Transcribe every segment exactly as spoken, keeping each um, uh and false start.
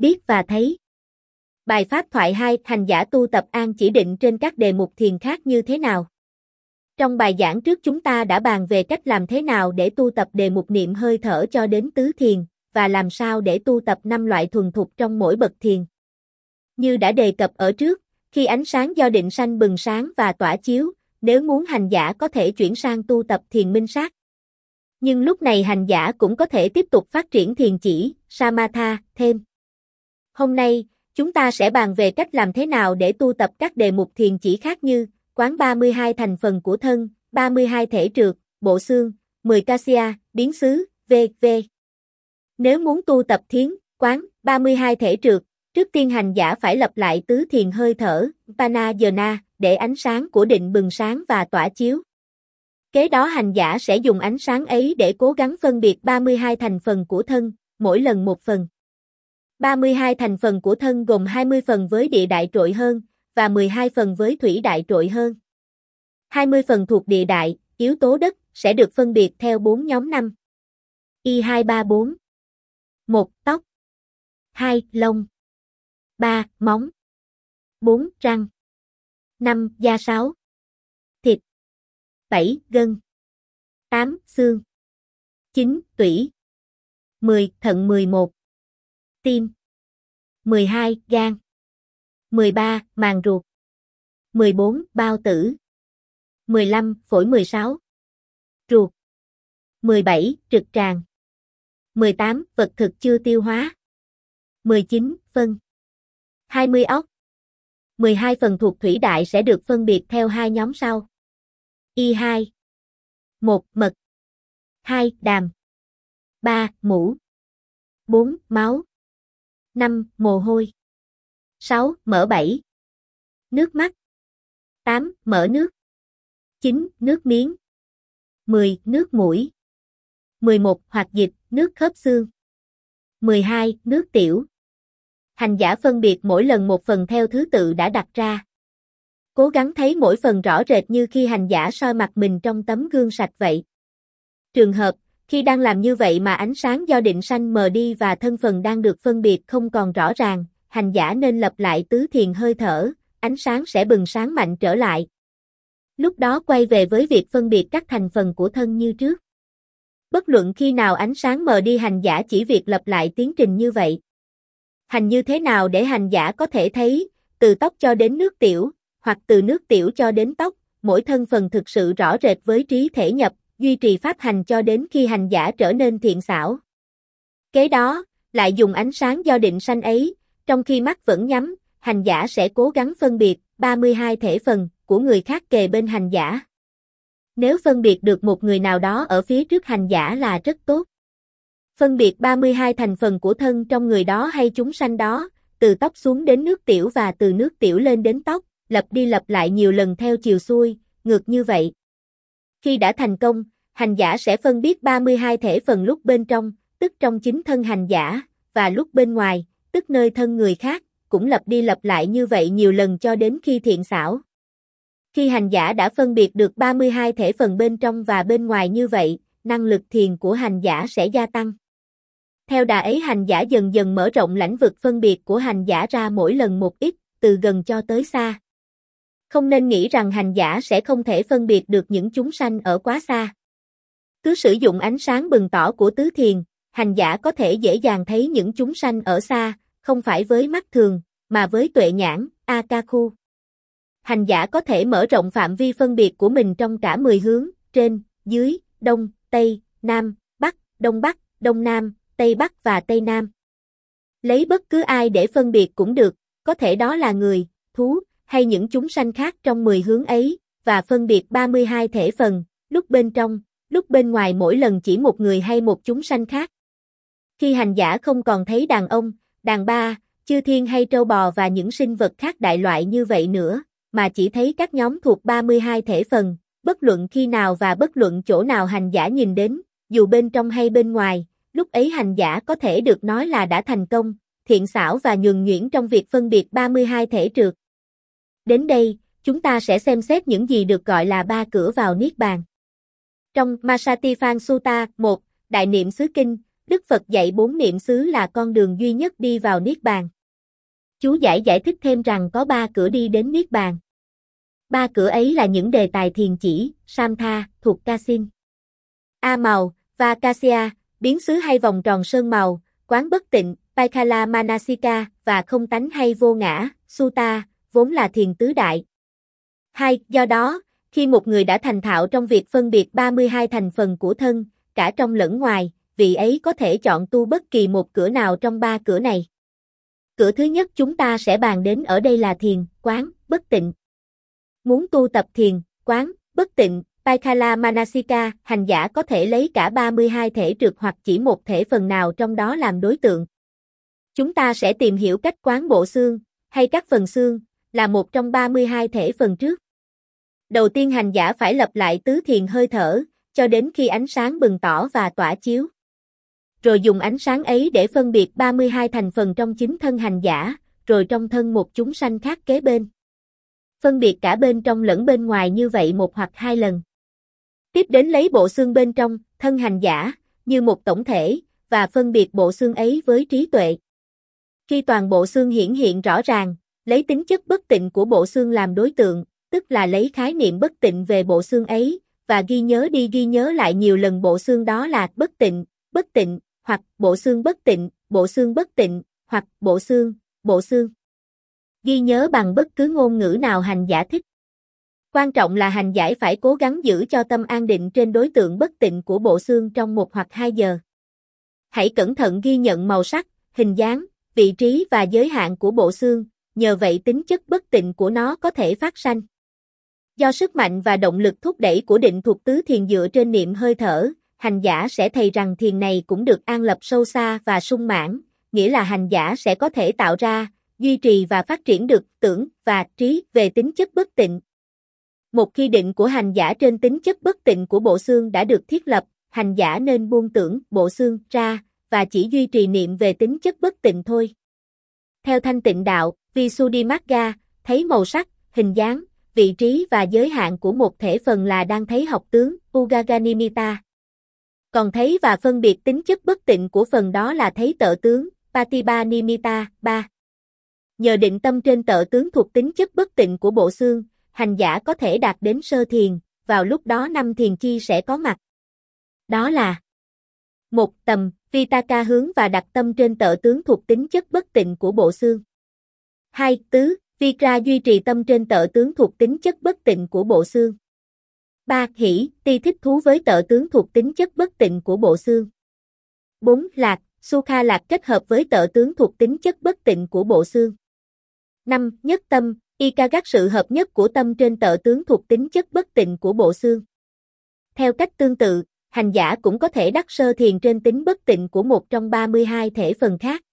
Biết và thấy. Bài pháp thoại hai, hành giả tu tập an chỉ định trên các đề mục thiền khác như thế nào? Trong bài giảng trước chúng ta đã bàn về cách làm thế nào để tu tập đề mục niệm hơi thở cho đến tứ thiền, và làm sao để tu tập năm loại thuần thục trong mỗi bậc thiền. Như đã đề cập ở trước, khi ánh sáng do định sanh bừng sáng và tỏa chiếu, nếu muốn hành giả có thể chuyển sang tu tập thiền minh sát. Nhưng lúc này hành giả cũng có thể tiếp tục phát triển thiền chỉ, samatha, thêm. Hôm nay, chúng ta sẽ bàn về cách làm thế nào để tu tập các đề mục thiền chỉ khác như quán ba mươi hai thành phần của thân, ba mươi hai thể trượt, bộ xương, mười kasya, biến xứ, vân vân. Nếu muốn tu tập thiến, quán, ba mươi hai thể trượt, trước tiên hành giả phải lập lại tứ thiền hơi thở, panayana, để ánh sáng của định bừng sáng và tỏa chiếu. Kế đó hành giả sẽ dùng ánh sáng ấy để cố gắng phân biệt ba mươi hai thành phần của thân, mỗi lần một phần. ba mươi hai thành phần của thân gồm hai mươi phần với địa đại trội hơn, và mười hai phần với thủy đại trội hơn. hai mươi phần thuộc địa đại, yếu tố đất, sẽ được phân biệt theo bốn nhóm năm. I hai ba bốn. một. Tóc. hai. Lông. ba. Móng. bốn. Răng. năm. Da sáo. Thịt. bảy. Gân. tám. Xương. chín. Tủy. mười. Thận mười một. Tim. mười hai. Gan. mười ba. Màng ruột. mười bốn. Bao tử. mười lăm. Phổi. mười sáu. Ruột. mười bảy. Trực tràng. mười tám. Vật thực chưa tiêu hóa. mười chín. Phân. hai mươi. Óc. mười hai phần thuộc thủy đại sẽ được phân biệt theo hai nhóm sau. I hai. một. Mật. hai. Đàm. ba. Mũ. bốn. Máu. năm. Mồ hôi. sáu. Mỡ. bảy. Nước mắt. tám. Mỡ nước. chín. Nước miếng. mười. Nước mũi. mười một. Hoạt dịch, nước khớp xương. mười hai. Nước tiểu. Hành giả phân biệt mỗi lần một phần theo thứ tự đã đặt ra. Cố gắng thấy mỗi phần rõ rệt như khi hành giả soi mặt mình trong tấm gương sạch vậy. Trường hợp, khi đang làm như vậy mà ánh sáng do định sanh mờ đi và thân phần đang được phân biệt không còn rõ ràng, hành giả nên lập lại tứ thiền hơi thở, ánh sáng sẽ bừng sáng mạnh trở lại. Lúc đó quay về với việc phân biệt các thành phần của thân như trước. Bất luận khi nào ánh sáng mờ đi hành giả chỉ việc lập lại tiến trình như vậy. Hành như thế nào để hành giả có thể thấy, từ tóc cho đến nước tiểu, hoặc từ nước tiểu cho đến tóc, mỗi thân phần thực sự rõ rệt với trí thể nhập, duy trì pháp hành cho đến khi hành giả trở nên thiện xảo. Kế đó, lại dùng ánh sáng do định sanh ấy, trong khi mắt vẫn nhắm, hành giả sẽ cố gắng phân biệt ba mươi hai thể phần của người khác kề bên hành giả. Nếu phân biệt được một người nào đó ở phía trước hành giả là rất tốt. Phân biệt ba mươi hai thành phần của thân trong người đó hay chúng sanh đó, từ tóc xuống đến nước tiểu và từ nước tiểu lên đến tóc, lặp đi lặp lại nhiều lần theo chiều xuôi, ngược như vậy. Khi đã thành công, hành giả sẽ phân biết ba mươi hai thể phần lúc bên trong, tức trong chính thân hành giả, và lúc bên ngoài, tức nơi thân người khác, cũng lặp đi lặp lại như vậy nhiều lần cho đến khi thiện xảo. Khi hành giả đã phân biệt được ba mươi hai thể phần bên trong và bên ngoài như vậy, năng lực thiền của hành giả sẽ gia tăng. Theo đà ấy hành giả dần dần mở rộng lãnh vực phân biệt của hành giả ra mỗi lần một ít, từ gần cho tới xa. Không nên nghĩ rằng hành giả sẽ không thể phân biệt được những chúng sanh ở quá xa. Cứ sử dụng ánh sáng bừng tỏ của tứ thiền, hành giả có thể dễ dàng thấy những chúng sanh ở xa, không phải với mắt thường, mà với tuệ nhãn, Akakhu. Hành giả có thể mở rộng phạm vi phân biệt của mình trong cả mười hướng, trên, dưới, đông, tây, nam, bắc, đông bắc, đông nam, tây bắc và tây nam. Lấy bất cứ ai để phân biệt cũng được, có thể đó là người, thú, hay những chúng sanh khác trong mười hướng ấy, và phân biệt ba mươi hai thể phần, lúc bên trong, lúc bên ngoài mỗi lần chỉ một người hay một chúng sanh khác. Khi hành giả không còn thấy đàn ông, đàn bà, chư thiên hay trâu bò và những sinh vật khác đại loại như vậy nữa, mà chỉ thấy các nhóm thuộc ba mươi hai thể phần, bất luận khi nào và bất luận chỗ nào hành giả nhìn đến, dù bên trong hay bên ngoài, lúc ấy hành giả có thể được nói là đã thành công, thiện xảo và nhuần nhuyễn trong việc phân biệt ba mươi hai thể trượt. Đến đây, chúng ta sẽ xem xét những gì được gọi là ba cửa vào Niết Bàn. Trong Masatiphan Sutta một, Đại Niệm xứ Kinh, Đức Phật dạy bốn niệm xứ là con đường duy nhất đi vào Niết Bàn. Chú giải giải thích thêm rằng có ba cửa đi đến Niết Bàn. Ba cửa ấy là những đề tài thiền chỉ, Samtha, thuộc Kasin, A màu, và Kasya, biến xứ hay vòng tròn sơn màu, quán bất tịnh, Paikala Manasika, và không tánh hay vô ngã, Sutta, vốn là thiền tứ đại. hai. Do đó, khi một người đã thành thạo trong việc phân biệt ba mươi hai thành phần của thân, cả trong lẫn ngoài, vị ấy có thể chọn tu bất kỳ một cửa nào trong ba cửa này. Cửa thứ nhất chúng ta sẽ bàn đến ở đây là thiền, quán, bất tịnh. Muốn tu tập thiền, quán, bất tịnh, Paikala Manasika, hành giả có thể lấy cả ba mươi hai thể trượt hoặc chỉ một thể phần nào trong đó làm đối tượng. Chúng ta sẽ tìm hiểu cách quán bộ xương, hay các phần xương, là một trong ba mươi hai thể phần trước. Đầu tiên hành giả phải lập lại tứ thiền hơi thở, cho đến khi ánh sáng bừng tỏ và tỏa chiếu. Rồi dùng ánh sáng ấy để phân biệt ba mươi hai thành phần trong chính thân hành giả, rồi trong thân một chúng sanh khác kế bên. Phân biệt cả bên trong lẫn bên ngoài như vậy một hoặc hai lần. Tiếp đến lấy bộ xương bên trong, thân hành giả, như một tổng thể, và phân biệt bộ xương ấy với trí tuệ. Khi toàn bộ xương hiển hiện rõ ràng, lấy tính chất bất tịnh của bộ xương làm đối tượng, tức là lấy khái niệm bất tịnh về bộ xương ấy, và ghi nhớ đi ghi nhớ lại nhiều lần bộ xương đó là bất tịnh, bất tịnh, hoặc bộ xương bất tịnh, bộ xương bất tịnh, hoặc bộ xương, bộ xương. Ghi nhớ bằng bất cứ ngôn ngữ nào hành giả thích. Quan trọng là hành giả phải cố gắng giữ cho tâm an định trên đối tượng bất tịnh của bộ xương trong một hoặc hai giờ. Hãy cẩn thận ghi nhận màu sắc, hình dáng, vị trí và giới hạn của bộ xương, nhờ vậy tính chất bất tịnh của nó có thể phát sanh. Do sức mạnh và động lực thúc đẩy của định thuộc tứ thiền dựa trên niệm hơi thở, hành giả sẽ thấy rằng thiền này cũng được an lập sâu xa và sung mãn, nghĩa là hành giả sẽ có thể tạo ra, duy trì và phát triển được tưởng và trí về tính chất bất tịnh. Một khi định của hành giả trên tính chất bất tịnh của bộ xương đã được thiết lập, hành giả nên buông tưởng bộ xương ra và chỉ duy trì niệm về tính chất bất tịnh thôi. Theo thanh tịnh đạo, Visuddhimagga, thấy màu sắc, hình dáng, vị trí và giới hạn của một thể phần là đang thấy học tướng, Ugaganimita. Còn thấy và phân biệt tính chất bất tịnh của phần đó là thấy tợ tướng, Patipanimita, ba. Nhờ định tâm trên tợ tướng thuộc tính chất bất tịnh của bộ xương, hành giả có thể đạt đến sơ thiền, vào lúc đó năm thiền chi sẽ có mặt. Đó là một. Tầm, Vitaka hướng và đặt tâm trên tợ tướng thuộc tính chất bất tịnh của bộ xương. hai. Tứ, Vikra duy trì tâm trên tợ tướng thuộc tính chất bất tịnh của bộ xương. ba. Hỷ, ti thích thú với tợ tướng thuộc tính chất bất tịnh của bộ xương. bốn. Lạc, Sukha lạc kết hợp với tợ tướng thuộc tính chất bất tịnh của bộ xương. năm. Nhất tâm, Ikagat sự hợp nhất của tâm trên tợ tướng thuộc tính chất bất tịnh của bộ xương. Theo cách tương tự, hành giả cũng có thể đắc sơ thiền trên tính bất tịnh của một trong ba mươi hai thể phần khác.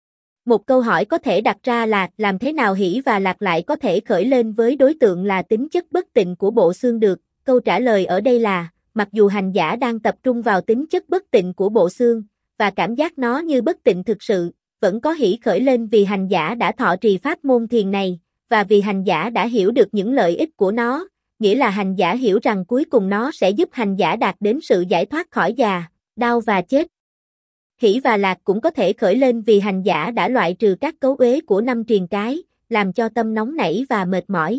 Một câu hỏi có thể đặt ra là làm thế nào hỷ và lạc lại có thể khởi lên với đối tượng là tính chất bất tịnh của bộ xương được? Câu trả lời ở đây là, mặc dù hành giả đang tập trung vào tính chất bất tịnh của bộ xương, và cảm giác nó như bất tịnh thực sự, vẫn có hỷ khởi lên vì hành giả đã thọ trì pháp môn thiền này, và vì hành giả đã hiểu được những lợi ích của nó, nghĩa là hành giả hiểu rằng cuối cùng nó sẽ giúp hành giả đạt đến sự giải thoát khỏi già, đau và chết. Hỷ và lạc cũng có thể khởi lên vì hành giả đã loại trừ các cấu uế của năm triền cái, làm cho tâm nóng nảy và mệt mỏi.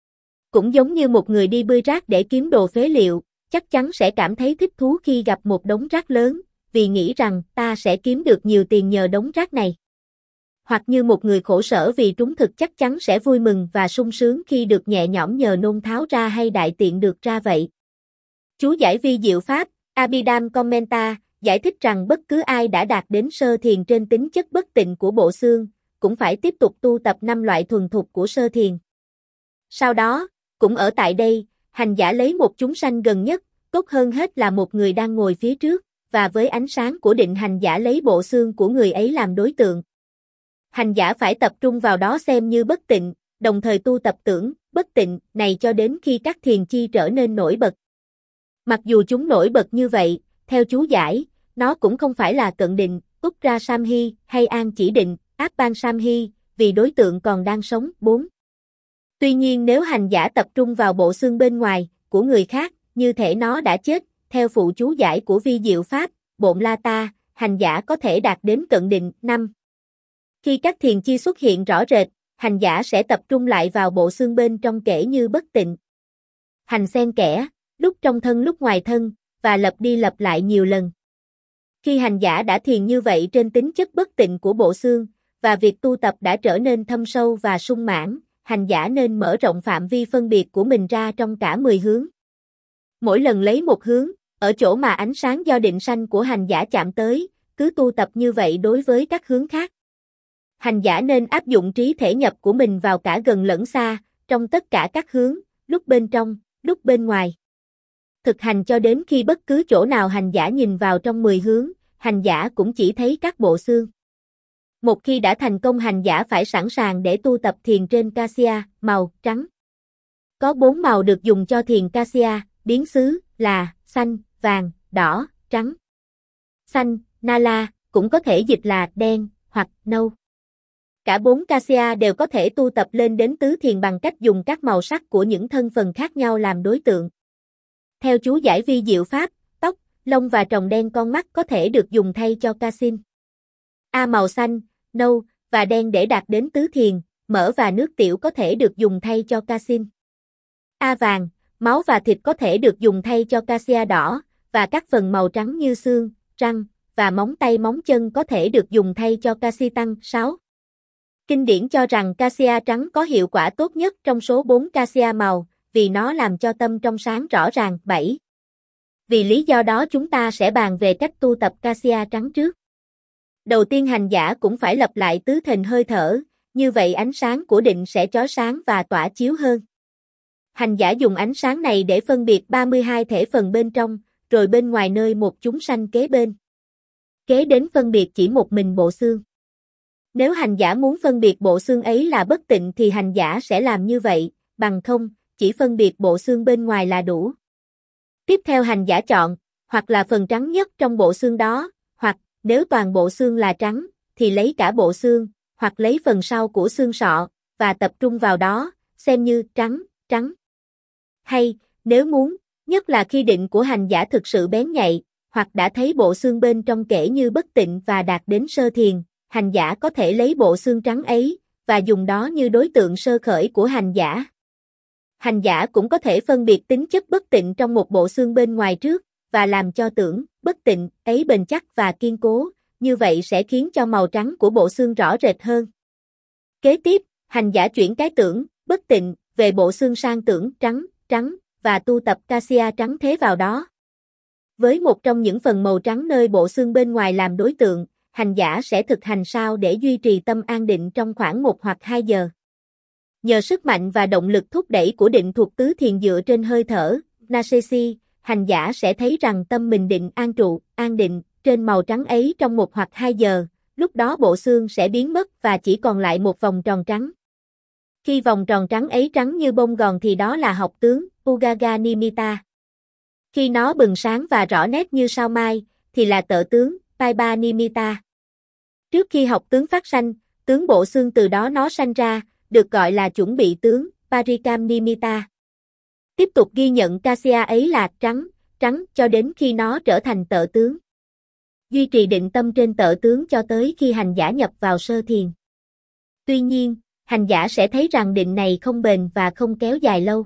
Cũng giống như một người đi bươi rác để kiếm đồ phế liệu, chắc chắn sẽ cảm thấy thích thú khi gặp một đống rác lớn, vì nghĩ rằng ta sẽ kiếm được nhiều tiền nhờ đống rác này. Hoặc như một người khổ sở vì trúng thực chắc chắn sẽ vui mừng và sung sướng khi được nhẹ nhõm nhờ nôn tháo ra hay đại tiện được ra vậy. Chú giải vi diệu pháp, Abhidhamma Commenta, giải thích rằng bất cứ ai đã đạt đến sơ thiền trên tính chất bất tịnh của bộ xương, cũng phải tiếp tục tu tập năm loại thuần thục của sơ thiền. Sau đó, cũng ở tại đây, hành giả lấy một chúng sanh gần nhất, tốt hơn hết là một người đang ngồi phía trước, và với ánh sáng của định hành giả lấy bộ xương của người ấy làm đối tượng. Hành giả phải tập trung vào đó xem như bất tịnh, đồng thời tu tập tưởng, bất tịnh này cho đến khi các thiền chi trở nên nổi bật. Mặc dù chúng nổi bật như vậy, theo chú giải, nó cũng không phải là cận định, Uppra Samhi hay an chỉ định, Appan Samhi, vì đối tượng còn đang sống. bốn. Tuy nhiên nếu hành giả tập trung vào bộ xương bên ngoài của người khác, như thể nó đã chết, theo phụ chú giải của vi diệu pháp, Bộn La Ta, hành giả có thể đạt đến cận định. năm. Khi các thiền chi xuất hiện rõ rệt, hành giả sẽ tập trung lại vào bộ xương bên trong kể như bất tịnh. Hành xen kẽ, lúc trong thân lúc ngoài thân, và lặp đi lặp lại nhiều lần. Khi hành giả đã thiền như vậy trên tính chất bất tịnh của bộ xương, và việc tu tập đã trở nên thâm sâu và sung mãn, hành giả nên mở rộng phạm vi phân biệt của mình ra trong cả mười hướng. Mỗi lần lấy một hướng, ở chỗ mà ánh sáng do định sanh của hành giả chạm tới, cứ tu tập như vậy đối với các hướng khác. Hành giả nên áp dụng trí thể nhập của mình vào cả gần lẫn xa, trong tất cả các hướng, lúc bên trong, lúc bên ngoài. Thực hành cho đến khi bất cứ chỗ nào hành giả nhìn vào trong mười hướng, hành giả cũng chỉ thấy các bộ xương. Một khi đã thành công, hành giả phải sẵn sàng để tu tập thiền trên cassia, màu trắng. Có bốn màu được dùng cho thiền cassia, biến xứ, là xanh, vàng, đỏ, trắng. Xanh, nala, cũng có thể dịch là đen, hoặc nâu. Cả bốn cassia đều có thể tu tập lên đến tứ thiền bằng cách dùng các màu sắc của những thân phần khác nhau làm đối tượng. Theo chú giải vi diệu pháp, tóc, lông và tròng đen con mắt có thể được dùng thay cho casin. A màu xanh, nâu và đen để đạt đến tứ thiền, mỡ và nước tiểu có thể được dùng thay cho casin. A vàng, máu và thịt có thể được dùng thay cho cassia đỏ, và các phần màu trắng như xương, răng và móng tay móng chân có thể được dùng thay cho casi tăng. sáu. Kinh điển cho rằng cassia trắng có hiệu quả tốt nhất trong số bốn cassia màu, vì nó làm cho tâm trong sáng rõ ràng. bảy. Vì lý do đó chúng ta sẽ bàn về cách tu tập cassia trắng trước. Đầu tiên hành giả cũng phải lặp lại tứ thềnh hơi thở, như vậy ánh sáng của định sẽ chói sáng và tỏa chiếu hơn. Hành giả dùng ánh sáng này để phân biệt ba mươi hai thể phần bên trong, rồi bên ngoài nơi một chúng sanh kế bên. Kế đến phân biệt chỉ một mình bộ xương. Nếu hành giả muốn phân biệt bộ xương ấy là bất tịnh thì hành giả sẽ làm như vậy, bằng không, chỉ phân biệt bộ xương bên ngoài là đủ. Tiếp theo hành giả chọn, hoặc là phần trắng nhất trong bộ xương đó, hoặc, nếu toàn bộ xương là trắng, thì lấy cả bộ xương, hoặc lấy phần sau của xương sọ, và tập trung vào đó, xem như trắng, trắng. Hay, nếu muốn, nhất là khi định của hành giả thực sự bén nhạy, hoặc đã thấy bộ xương bên trong kể như bất tịnh và đạt đến sơ thiền, hành giả có thể lấy bộ xương trắng ấy, và dùng đó như đối tượng sơ khởi của hành giả. Hành giả cũng có thể phân biệt tính chất bất tịnh trong một bộ xương bên ngoài trước, và làm cho tưởng, bất tịnh, ấy bền chắc và kiên cố, như vậy sẽ khiến cho màu trắng của bộ xương rõ rệt hơn. Kế tiếp, hành giả chuyển cái tưởng, bất tịnh, về bộ xương sang tưởng, trắng, trắng, và tu tập cassia trắng thế vào đó. Với một trong những phần màu trắng nơi bộ xương bên ngoài làm đối tượng, hành giả sẽ thực hành sao để duy trì tâm an định trong khoảng một hoặc hai giờ. Nhờ sức mạnh và động lực thúc đẩy của định thuộc tứ thiền dựa trên hơi thở, Nasesi, hành giả sẽ thấy rằng tâm mình định an trụ, an định, trên màu trắng ấy trong một hoặc hai giờ, lúc đó bộ xương sẽ biến mất và chỉ còn lại một vòng tròn trắng. Khi vòng tròn trắng ấy trắng như bông gòn thì đó là học tướng, Ugaga Nimitta. Khi nó bừng sáng và rõ nét như sao mai, thì là tợ tướng, Paiba Nimitta. Trước khi học tướng phát sanh, tướng bộ xương từ đó nó sanh ra, được gọi là chuẩn bị tướng, Parikam Nimitta. Tiếp tục ghi nhận cassia ấy là trắng, trắng cho đến khi nó trở thành tợ tướng. Duy trì định tâm trên tợ tướng cho tới khi hành giả nhập vào sơ thiền. Tuy nhiên, hành giả sẽ thấy rằng định này không bền và không kéo dài lâu.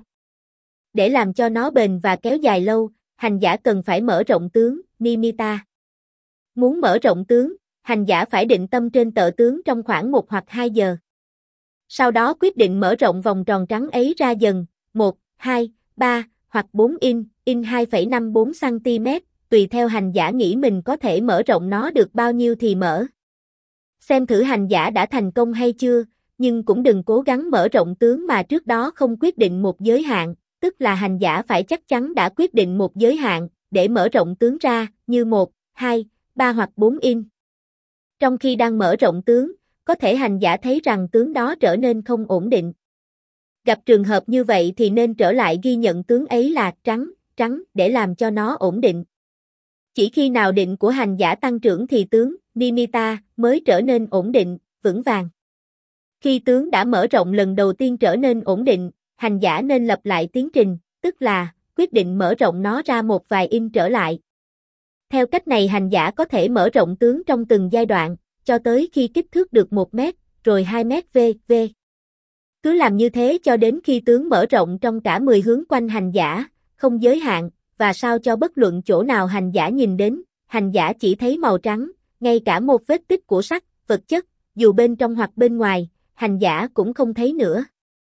Để làm cho nó bền và kéo dài lâu, hành giả cần phải mở rộng tướng, Nimitta. Muốn mở rộng tướng, hành giả phải định tâm trên tợ tướng trong khoảng một hoặc hai giờ. Sau đó quyết định mở rộng vòng tròn trắng ấy ra dần, một, hai, ba, hoặc bốn in, in hai phẩy năm bốn xăng-ti-mét, tùy theo hành giả nghĩ mình có thể mở rộng nó được bao nhiêu thì mở. Xem thử hành giả đã thành công hay chưa, nhưng cũng đừng cố gắng mở rộng tướng mà trước đó không quyết định một giới hạn, tức là hành giả phải chắc chắn đã quyết định một giới hạn, để mở rộng tướng ra, như một, hai, ba hoặc bốn in. Trong khi đang mở rộng tướng, có thể hành giả thấy rằng tướng đó trở nên không ổn định. Gặp trường hợp như vậy thì nên trở lại ghi nhận tướng ấy là trắng, trắng để làm cho nó ổn định. Chỉ khi nào định của hành giả tăng trưởng thì tướng, Nimitta, mới trở nên ổn định, vững vàng. Khi tướng đã mở rộng lần đầu tiên trở nên ổn định, hành giả nên lặp lại tiến trình, tức là, quyết định mở rộng nó ra một vài in trở lại. Theo cách này hành giả có thể mở rộng tướng trong từng giai đoạn, cho tới khi kích thước được một mét, rồi hai mét vân vân. Cứ làm như thế cho đến khi tướng mở rộng trong cả mười hướng quanh hành giả, không giới hạn, và sao cho bất luận chỗ nào hành giả nhìn đến, hành giả chỉ thấy màu trắng, ngay cả một vết tích của sắc, vật chất, dù bên trong hoặc bên ngoài, hành giả cũng không thấy nữa.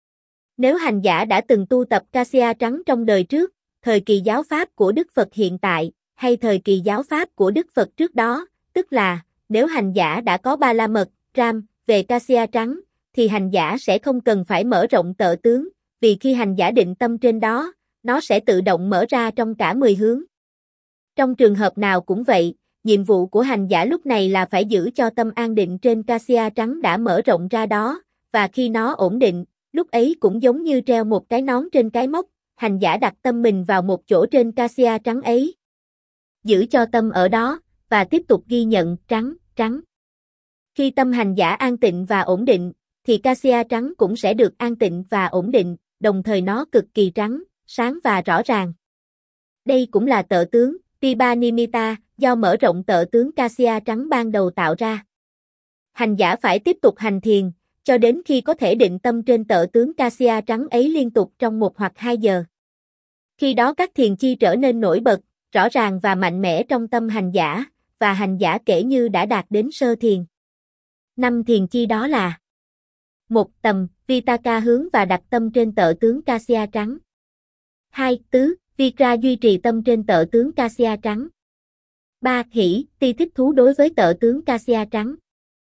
Nếu hành giả đã từng tu tập cassia trắng trong đời trước, thời kỳ giáo pháp của Đức Phật hiện tại, hay thời kỳ giáo pháp của Đức Phật trước đó, tức là, nếu hành giả đã có ba la mật, ram, về cassia trắng, thì hành giả sẽ không cần phải mở rộng tợ tướng, vì khi hành giả định tâm trên đó, nó sẽ tự động mở ra trong cả mười hướng. Trong trường hợp nào cũng vậy, nhiệm vụ của hành giả lúc này là phải giữ cho tâm an định trên cassia trắng đã mở rộng ra đó, và khi nó ổn định, lúc ấy cũng giống như treo một cái nón trên cái móc, hành giả đặt tâm mình vào một chỗ trên cassia trắng ấy. Giữ cho tâm ở đó, và tiếp tục ghi nhận trắng, trắng. Khi tâm hành giả an tịnh và ổn định, thì cassia trắng cũng sẽ được an tịnh và ổn định, đồng thời nó cực kỳ trắng, sáng và rõ ràng. Đây cũng là tợ tướng, Tiba Nimitta, do mở rộng tợ tướng cassia trắng ban đầu tạo ra. Hành giả phải tiếp tục hành thiền, cho đến khi có thể định tâm trên tợ tướng cassia trắng ấy liên tục trong một hoặc hai giờ. Khi đó các thiền chi trở nên nổi bật, rõ ràng và mạnh mẽ trong tâm hành giả, và hành giả kể như đã đạt đến sơ thiền. Năm thiền chi đó là: một. Tầm, Vitaka hướng và đặt tâm trên tợ tướng cassia trắng. hai. Tứ, Vikra duy trì tâm trên tợ tướng cassia trắng. ba. Hỷ, ti thích thú đối với tợ tướng cassia trắng.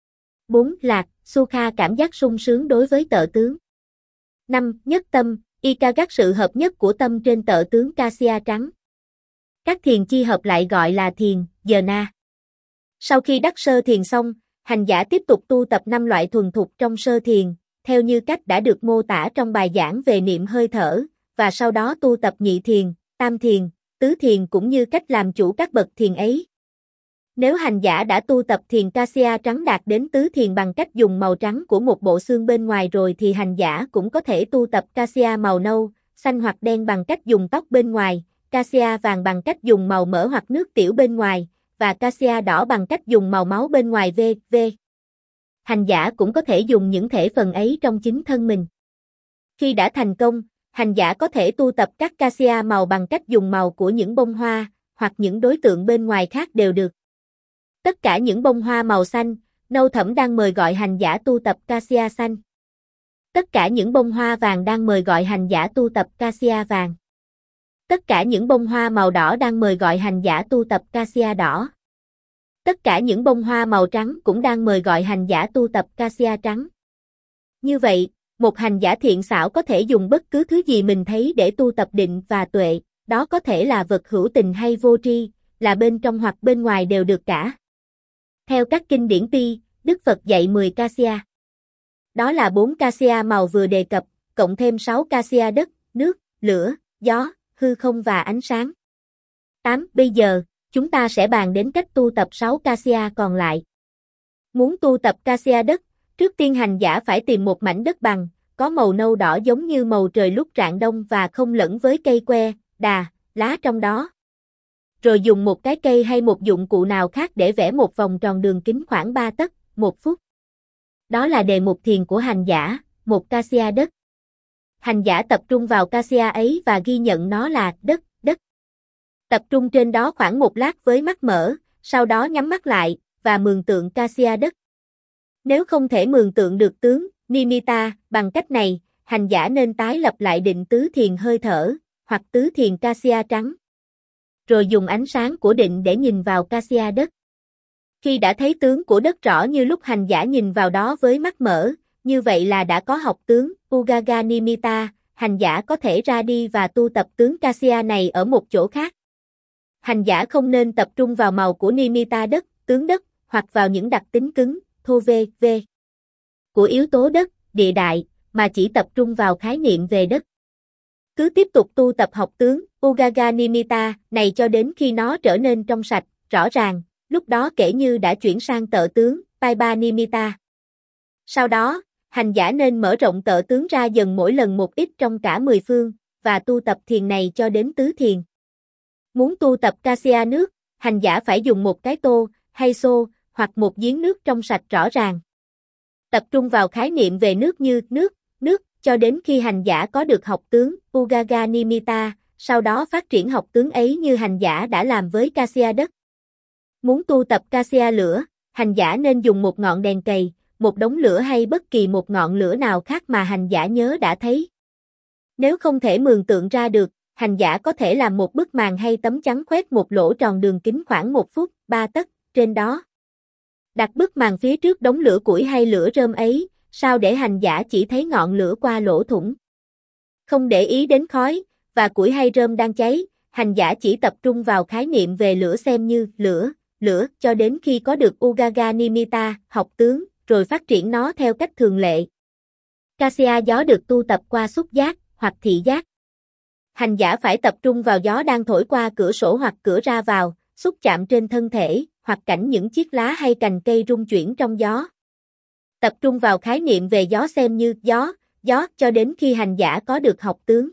bốn. Lạc, Sukha cảm giác sung sướng đối với tợ tướng. năm. Nhất tâm, Ikagat sự hợp nhất của tâm trên tợ tướng cassia trắng. Các thiền chi hợp lại gọi là thiền, jhana. Sau khi đắc sơ thiền xong, hành giả tiếp tục tu tập năm loại thuần thục trong sơ thiền, theo như cách đã được mô tả trong bài giảng về niệm hơi thở, và sau đó tu tập nhị thiền, tam thiền, tứ thiền cũng như cách làm chủ các bậc thiền ấy. Nếu hành giả đã tu tập thiền cassia trắng đạt đến tứ thiền bằng cách dùng màu trắng của một bộ xương bên ngoài rồi thì hành giả cũng có thể tu tập cassia màu nâu, xanh hoặc đen bằng cách dùng tóc bên ngoài, cassia vàng bằng cách dùng màu mỡ hoặc nước tiểu bên ngoài, và cassia đỏ bằng cách dùng màu máu bên ngoài vân vân. Hành giả cũng có thể dùng những thể phần ấy trong chính thân mình. Khi đã thành công, hành giả có thể tu tập các cassia màu bằng cách dùng màu của những bông hoa, hoặc những đối tượng bên ngoài khác đều được. Tất cả những bông hoa màu xanh, nâu thẫm đang mời gọi hành giả tu tập cassia xanh. Tất cả những bông hoa vàng đang mời gọi hành giả tu tập cassia vàng. Tất cả những bông hoa màu đỏ đang mời gọi hành giả tu tập cassia đỏ. Tất cả những bông hoa màu trắng cũng đang mời gọi hành giả tu tập cassia trắng. Như vậy, một hành giả thiện xảo có thể dùng bất cứ thứ gì mình thấy để tu tập định và tuệ, đó có thể là vật hữu tình hay vô tri, là bên trong hoặc bên ngoài đều được cả. Theo các kinh điển Pi, Đức Phật dạy mười cassia. Đó là bốn cassia màu vừa đề cập, cộng thêm sáu cassia đất, nước, lửa, gió, hư không và ánh sáng. tám. Bây giờ, chúng ta sẽ bàn đến cách tu tập sáu cassia còn lại. Muốn tu tập cassia đất, trước tiên hành giả phải tìm một mảnh đất bằng, có màu nâu đỏ giống như màu trời lúc rạng đông và không lẫn với cây que, đà, lá trong đó. Rồi dùng một cái cây hay một dụng cụ nào khác để vẽ một vòng tròn đường kính khoảng ba tấc, một phút. Đó là đề mục thiền của hành giả, một cassia đất. Hành giả tập trung vào cassia ấy và ghi nhận nó là đất, đất. Tập trung trên đó khoảng một lát với mắt mở, sau đó nhắm mắt lại, và mường tượng cassia đất. Nếu không thể mường tượng được tướng, nimitta, bằng cách này, hành giả nên tái lập lại định tứ thiền hơi thở, hoặc tứ thiền cassia trắng. Rồi dùng ánh sáng của định để nhìn vào cassia đất. Khi đã thấy tướng của đất rõ như lúc hành giả nhìn vào đó với mắt mở, như vậy là đã có học tướng, Ugaga Nimitta, hành giả có thể ra đi và tu tập tướng cassia này ở một chỗ khác. Hành giả không nên tập trung vào màu của Nimitta đất, tướng đất, hoặc vào những đặc tính cứng, thô vê, vê của yếu tố đất, địa đại, mà chỉ tập trung vào khái niệm về đất. Cứ tiếp tục tu tập học tướng, Ugaga Nimitta, này cho đến khi nó trở nên trong sạch, rõ ràng, lúc đó kể như đã chuyển sang tợ tướng, Paiba Nimitta. Sau đó, hành giả nên mở rộng tợ tướng ra dần mỗi lần một ít trong cả mười phương, và tu tập thiền này cho đến tứ thiền. Muốn tu tập cassia nước, hành giả phải dùng một cái tô, hay xô, hoặc một giếng nước trong sạch rõ ràng. Tập trung vào khái niệm về nước như nước, nước, cho đến khi hành giả có được học tướng, Ugaga Nimitta, sau đó phát triển học tướng ấy như hành giả đã làm với Cassia đất. Muốn tu tập Cassia lửa, hành giả nên dùng một ngọn đèn cầy, một đống lửa hay bất kỳ một ngọn lửa nào khác mà hành giả nhớ đã thấy. Nếu không thể mường tượng ra được, hành giả có thể làm một bức màn hay tấm chắn khoét một lỗ tròn đường kính khoảng một phút, ba tấc, trên đó. Đặt bức màn phía trước đống lửa củi hay lửa rơm ấy, sao để hành giả chỉ thấy ngọn lửa qua lỗ thủng. Không để ý đến khói, và củi hay rơm đang cháy, hành giả chỉ tập trung vào khái niệm về lửa xem như lửa, lửa, cho đến khi có được Ugaga Nimitta, học tướng, rồi phát triển nó theo cách thường lệ. Cassia gió được tu tập qua xúc giác, hoặc thị giác. Hành giả phải tập trung vào gió đang thổi qua cửa sổ hoặc cửa ra vào, xúc chạm trên thân thể, hoặc cảnh những chiếc lá hay cành cây rung chuyển trong gió. Tập trung vào khái niệm về gió xem như gió, gió, cho đến khi hành giả có được học tướng.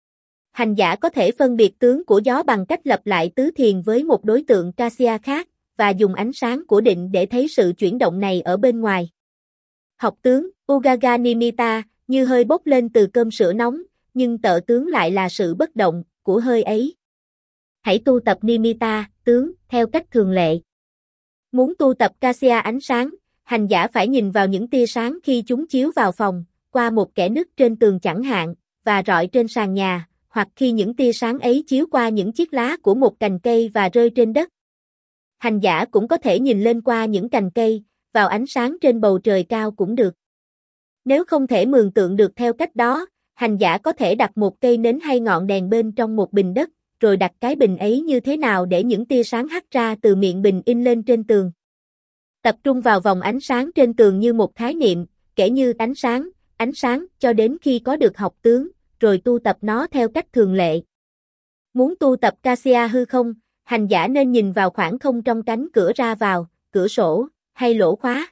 Hành giả có thể phân biệt tướng của gió bằng cách lập lại tứ thiền với một đối tượng Cassia khác, và dùng ánh sáng của định để thấy sự chuyển động này ở bên ngoài. Học tướng, Ugaga Nimitta, như hơi bốc lên từ cơm sữa nóng, nhưng tợ tướng lại là sự bất động của hơi ấy. Hãy tu tập Nimitta, tướng, theo cách thường lệ. Muốn tu tập Cassia ánh sáng, hành giả phải nhìn vào những tia sáng khi chúng chiếu vào phòng, qua một kẽ nứt trên tường chẳng hạn, và rọi trên sàn nhà, hoặc khi những tia sáng ấy chiếu qua những chiếc lá của một cành cây và rơi trên đất. Hành giả cũng có thể nhìn lên qua những cành cây, vào ánh sáng trên bầu trời cao cũng được. Nếu không thể mường tượng được theo cách đó, hành giả có thể đặt một cây nến hay ngọn đèn bên trong một bình đất, rồi đặt cái bình ấy như thế nào để những tia sáng hắt ra từ miệng bình in lên trên tường. Tập trung vào vòng ánh sáng trên tường như một khái niệm, kể như ánh sáng, ánh sáng, cho đến khi có được học tướng, rồi tu tập nó theo cách thường lệ. Muốn tu tập Cassia hư không, hành giả nên nhìn vào khoảng không trong cánh cửa ra vào, cửa sổ, hay lỗ khóa.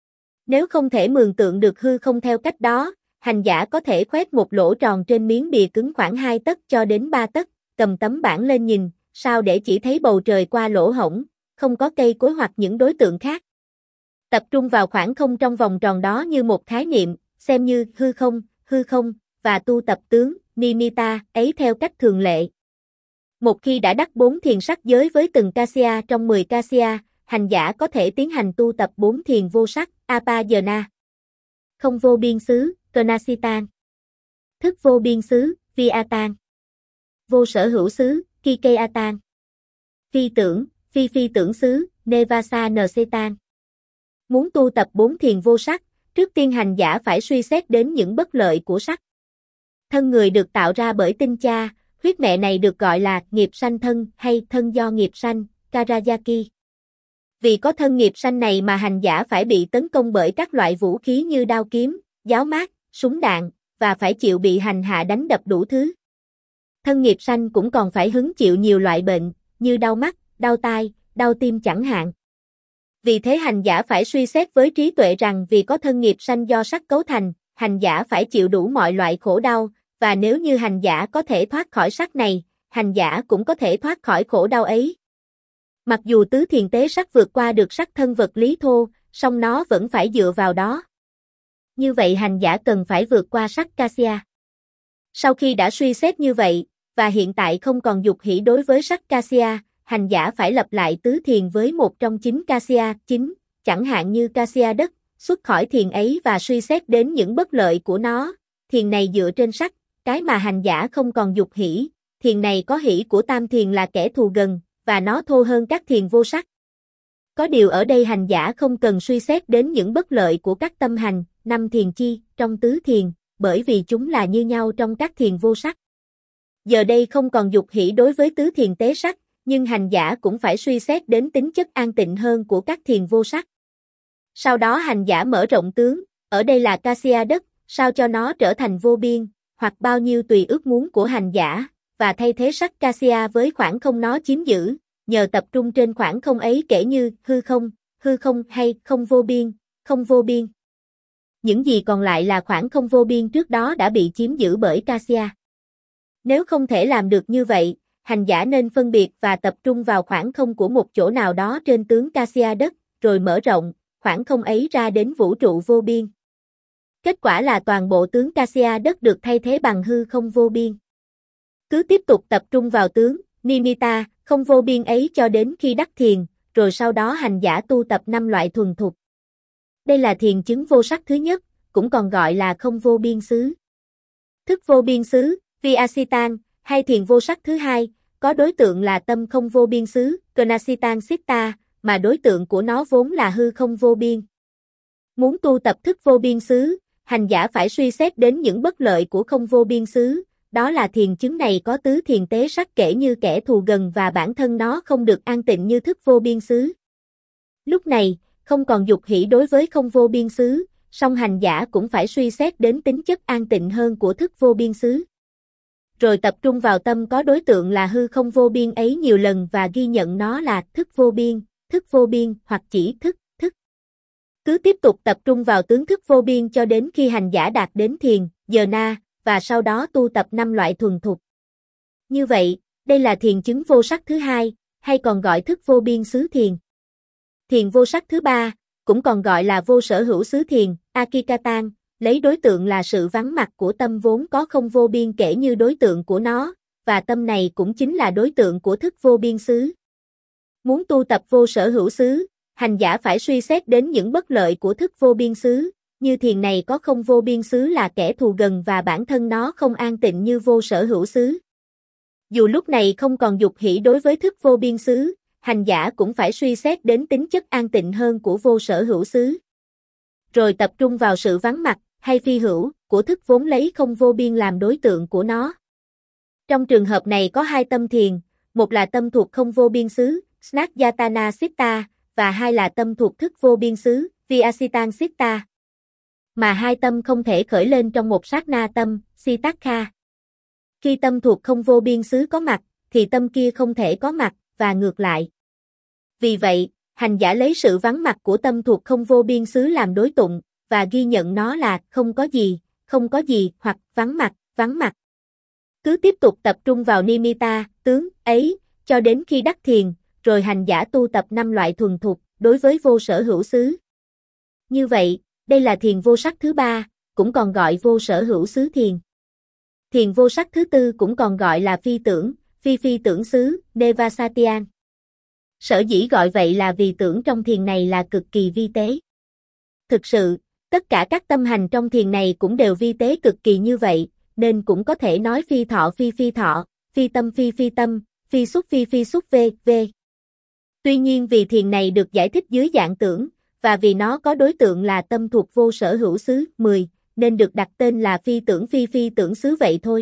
Nếu không thể mường tượng được hư không theo cách đó, hành giả có thể khoét một lỗ tròn trên miếng bìa cứng khoảng hai tấc cho đến ba tấc, cầm tấm bảng lên nhìn, sao để chỉ thấy bầu trời qua lỗ hổng, không có cây cối hoặc những đối tượng khác. Tập trung vào khoảng không trong vòng tròn đó như một khái niệm, xem như hư không, hư không, và tu tập tướng, Nimitta, ấy theo cách thường lệ. Một khi đã đắc bốn thiền sắc giới với từng Cassia trong mười Cassia, hành giả có thể tiến hành tu tập bốn thiền vô sắc, Apayana. Không vô biên xứ, Kanasitan. Thức vô biên xứ, Viatan. Vô sở hữu xứ, Kikayatan. Phi tưởng, phi phi tưởng xứ, Nevasa Nsetan. Muốn tu tập bốn thiền vô sắc, trước tiên hành giả phải suy xét đến những bất lợi của sắc. Thân người được tạo ra bởi tinh cha, huyết mẹ này được gọi là nghiệp sanh thân hay thân do nghiệp sanh, Karayaki. Vì có thân nghiệp sanh này mà hành giả phải bị tấn công bởi các loại vũ khí như đao kiếm, giáo mát, súng đạn, và phải chịu bị hành hạ đánh đập đủ thứ. Thân nghiệp sanh cũng còn phải hứng chịu nhiều loại bệnh, như đau mắt, đau tai, đau tim chẳng hạn. Vì thế hành giả phải suy xét với trí tuệ rằng vì có thân nghiệp sanh do sắc cấu thành, hành giả phải chịu đủ mọi loại khổ đau, và nếu như hành giả có thể thoát khỏi sắc này, hành giả cũng có thể thoát khỏi khổ đau ấy. Mặc dù tứ thiền tế sắc vượt qua được sắc thân vật lý thô, song nó vẫn phải dựa vào đó. Như vậy hành giả cần phải vượt qua sắc Cassia. Sau khi đã suy xét như vậy, và hiện tại không còn dục hỷ đối với sắc Cassia, hành giả phải lập lại tứ thiền với một trong chín Cassia chín, chẳng hạn như Cassia đất, xuất khỏi thiền ấy và suy xét đến những bất lợi của nó. Thiền này dựa trên sắc, cái mà hành giả không còn dục hỷ, thiền này có hỷ của tam thiền là kẻ thù gần, và nó thô hơn các thiền vô sắc. Có điều ở đây hành giả không cần suy xét đến những bất lợi của các tâm hành, năm thiền chi, trong tứ thiền, bởi vì chúng là như nhau trong các thiền vô sắc. Giờ đây không còn dục hỷ đối với tứ thiền tế sắc, nhưng hành giả cũng phải suy xét đến tính chất an tịnh hơn của các thiền vô sắc. Sau đó hành giả mở rộng tướng, ở đây là Cassia đất, sao cho nó trở thành vô biên, hoặc bao nhiêu tùy ước muốn của hành giả, và thay thế sắc Cassia với khoảng không nó chiếm giữ, nhờ tập trung trên khoảng không ấy kể như hư không, hư không hay không vô biên, không vô biên. Những gì còn lại là khoảng không vô biên trước đó đã bị chiếm giữ bởi Cassia. Nếu không thể làm được như vậy, hành giả nên phân biệt và tập trung vào khoảng không của một chỗ nào đó trên tướng Cassia đất, rồi mở rộng khoảng không ấy ra đến vũ trụ vô biên. Kết quả là toàn bộ tướng Cassia đất được thay thế bằng hư không vô biên. Cứ tiếp tục tập trung vào tướng Nimitta, không vô biên ấy cho đến khi đắc thiền, rồi sau đó hành giả tu tập năm loại thuần thục. Đây là thiền chứng vô sắc thứ nhất, cũng còn gọi là không vô biên xứ. Thức vô biên xứ, Vyasitan, hay thiền vô sắc thứ hai, có đối tượng là tâm không vô biên xứ, Gnasitan Sitta, mà đối tượng của nó vốn là hư không vô biên. Muốn tu tập thức vô biên xứ, hành giả phải suy xét đến những bất lợi của không vô biên xứ, đó là thiền chứng này có tứ thiền tế sắc kể như kẻ thù gần và bản thân nó không được an tịnh như thức vô biên xứ. Lúc này, không còn dục hỷ đối với không vô biên xứ, song hành giả cũng phải suy xét đến tính chất an tịnh hơn của thức vô biên xứ. Rồi tập trung vào tâm có đối tượng là hư không vô biên ấy nhiều lần và ghi nhận nó là thức vô biên, thức vô biên hoặc chỉ thức, thức. Cứ tiếp tục tập trung vào tướng thức vô biên cho đến khi hành giả đạt đến thiền, jhana, và sau đó tu tập năm loại thuần thục. Như vậy, đây là thiền chứng vô sắc thứ hai, hay còn gọi thức vô biên xứ thiền. Thiền vô sắc thứ ba, cũng còn gọi là vô sở hữu xứ thiền, Akikatan, lấy đối tượng là sự vắng mặt của tâm vốn có không vô biên kể như đối tượng của nó, và tâm này cũng chính là đối tượng của thức vô biên xứ. Muốn tu tập vô sở hữu xứ, hành giả phải suy xét đến những bất lợi của thức vô biên xứ, như thiền này có không vô biên xứ là kẻ thù gần và bản thân nó không an tịnh như vô sở hữu xứ. Dù lúc này không còn dục hỷ đối với thức vô biên xứ, hành giả cũng phải suy xét đến tính chất an tịnh hơn của vô sở hữu xứ. Rồi tập trung vào sự vắng mặt, hay phi hữu, của thức vốn lấy không vô biên làm đối tượng của nó. Trong trường hợp này có hai tâm thiền, một là tâm thuộc không vô biên xứ, Snatjatana Sitta, và hai là tâm thuộc thức vô biên xứ, Vyasitan Sitta. Mà hai tâm không thể khởi lên trong một sát na tâm, Sitakha. Khi tâm thuộc không vô biên xứ có mặt, thì tâm kia không thể có mặt, và ngược lại. Vì vậy, hành giả lấy sự vắng mặt của tâm thuộc không vô biên xứ làm đối tụng, và ghi nhận nó là không có gì, không có gì hoặc vắng mặt, vắng mặt. Cứ tiếp tục tập trung vào Nimitta, tướng ấy, cho đến khi đắc thiền, rồi hành giả tu tập năm loại thuần thục đối với vô sở hữu xứ. Như vậy, đây là thiền vô sắc thứ ba, cũng còn gọi vô sở hữu xứ thiền. Thiền vô sắc thứ tư cũng còn gọi là phi tưởng, phi phi tưởng xứ, Nevasatian. Sở dĩ gọi vậy là vì tưởng trong thiền này là cực kỳ vi tế. Thực sự, tất cả các tâm hành trong thiền này cũng đều vi tế cực kỳ như vậy, nên cũng có thể nói phi thọ phi phi thọ, phi tâm phi phi tâm, phi xúc phi phi xúc v, v. Tuy nhiên vì thiền này được giải thích dưới dạng tưởng, và vì nó có đối tượng là tâm thuộc vô sở hữu xứ, mười, nên được đặt tên là phi tưởng phi phi tưởng xứ vậy thôi.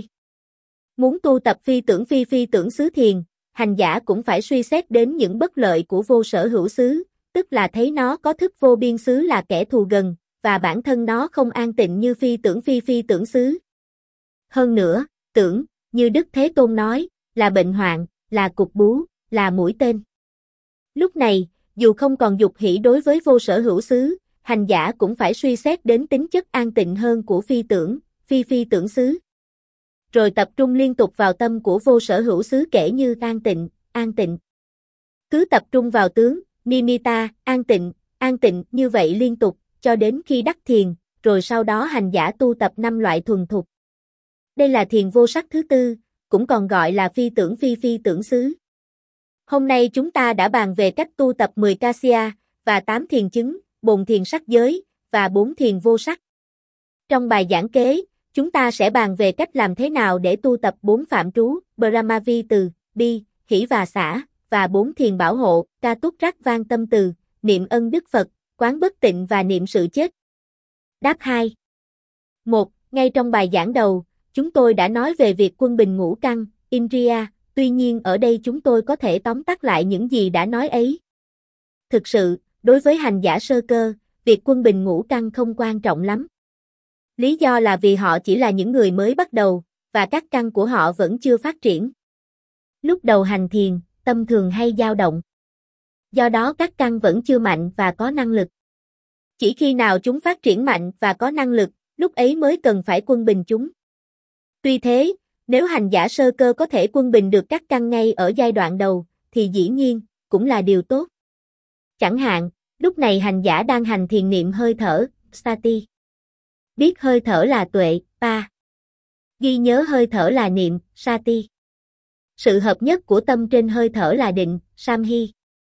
Muốn tu tập phi tưởng phi phi tưởng xứ thiền, hành giả cũng phải suy xét đến những bất lợi của vô sở hữu xứ, tức là thấy nó có thức vô biên xứ là kẻ thù gần, và bản thân nó không an tịnh như phi tưởng phi phi tưởng xứ. Hơn nữa, tưởng, như Đức Thế Tôn nói, là bệnh hoạn, là cục bú, là mũi tên. Lúc này, dù không còn dục hỷ đối với vô sở hữu xứ, hành giả cũng phải suy xét đến tính chất an tịnh hơn của phi tưởng, phi phi tưởng xứ. Rồi tập trung liên tục vào tâm của vô sở hữu xứ kể như an tịnh, an tịnh. Cứ tập trung vào tướng, Nimitta, an tịnh, an tịnh như vậy liên tục, cho đến khi đắc thiền, rồi sau đó hành giả tu tập năm loại thuần thục. Đây là thiền vô sắc thứ tư, cũng còn gọi là phi tưởng phi phi tưởng xứ. Hôm nay chúng ta đã bàn về cách tu tập mười Cassia, và tám thiền chứng, bồn thiền sắc giới, và bốn thiền vô sắc. Trong bài giảng kế, chúng ta sẽ bàn về cách làm thế nào để tu tập bốn phạm trú, Brahmavi từ, bi, hỷ và xả, và bốn thiền bảo hộ, ca túc rắc vang tâm từ, niệm ân đức Phật, quán bất tịnh và niệm sự chết. Đáp hai. một. Ngay trong bài giảng đầu, chúng tôi đã nói về việc quân bình ngũ căn, Indriya, tuy nhiên ở đây chúng tôi có thể tóm tắt lại những gì đã nói ấy. Thực sự, đối với hành giả sơ cơ, việc quân bình ngũ căn không quan trọng lắm. Lý do là vì họ chỉ là những người mới bắt đầu, và các căn của họ vẫn chưa phát triển. Lúc đầu hành thiền, tâm thường hay dao động. Do đó các căn vẫn chưa mạnh và có năng lực. Chỉ khi nào chúng phát triển mạnh và có năng lực, lúc ấy mới cần phải quân bình chúng. Tuy thế, Nếu hành giả sơ cơ có thể quân bình được các căn ngay ở giai đoạn đầu, thì dĩ nhiên, cũng là điều tốt. Chẳng hạn, lúc này hành giả đang hành thiền niệm hơi thở, sati. Biết hơi thở là tuệ, pa. Ghi nhớ hơi thở là niệm, sati. Sự hợp nhất của tâm trên hơi thở là định, samhi.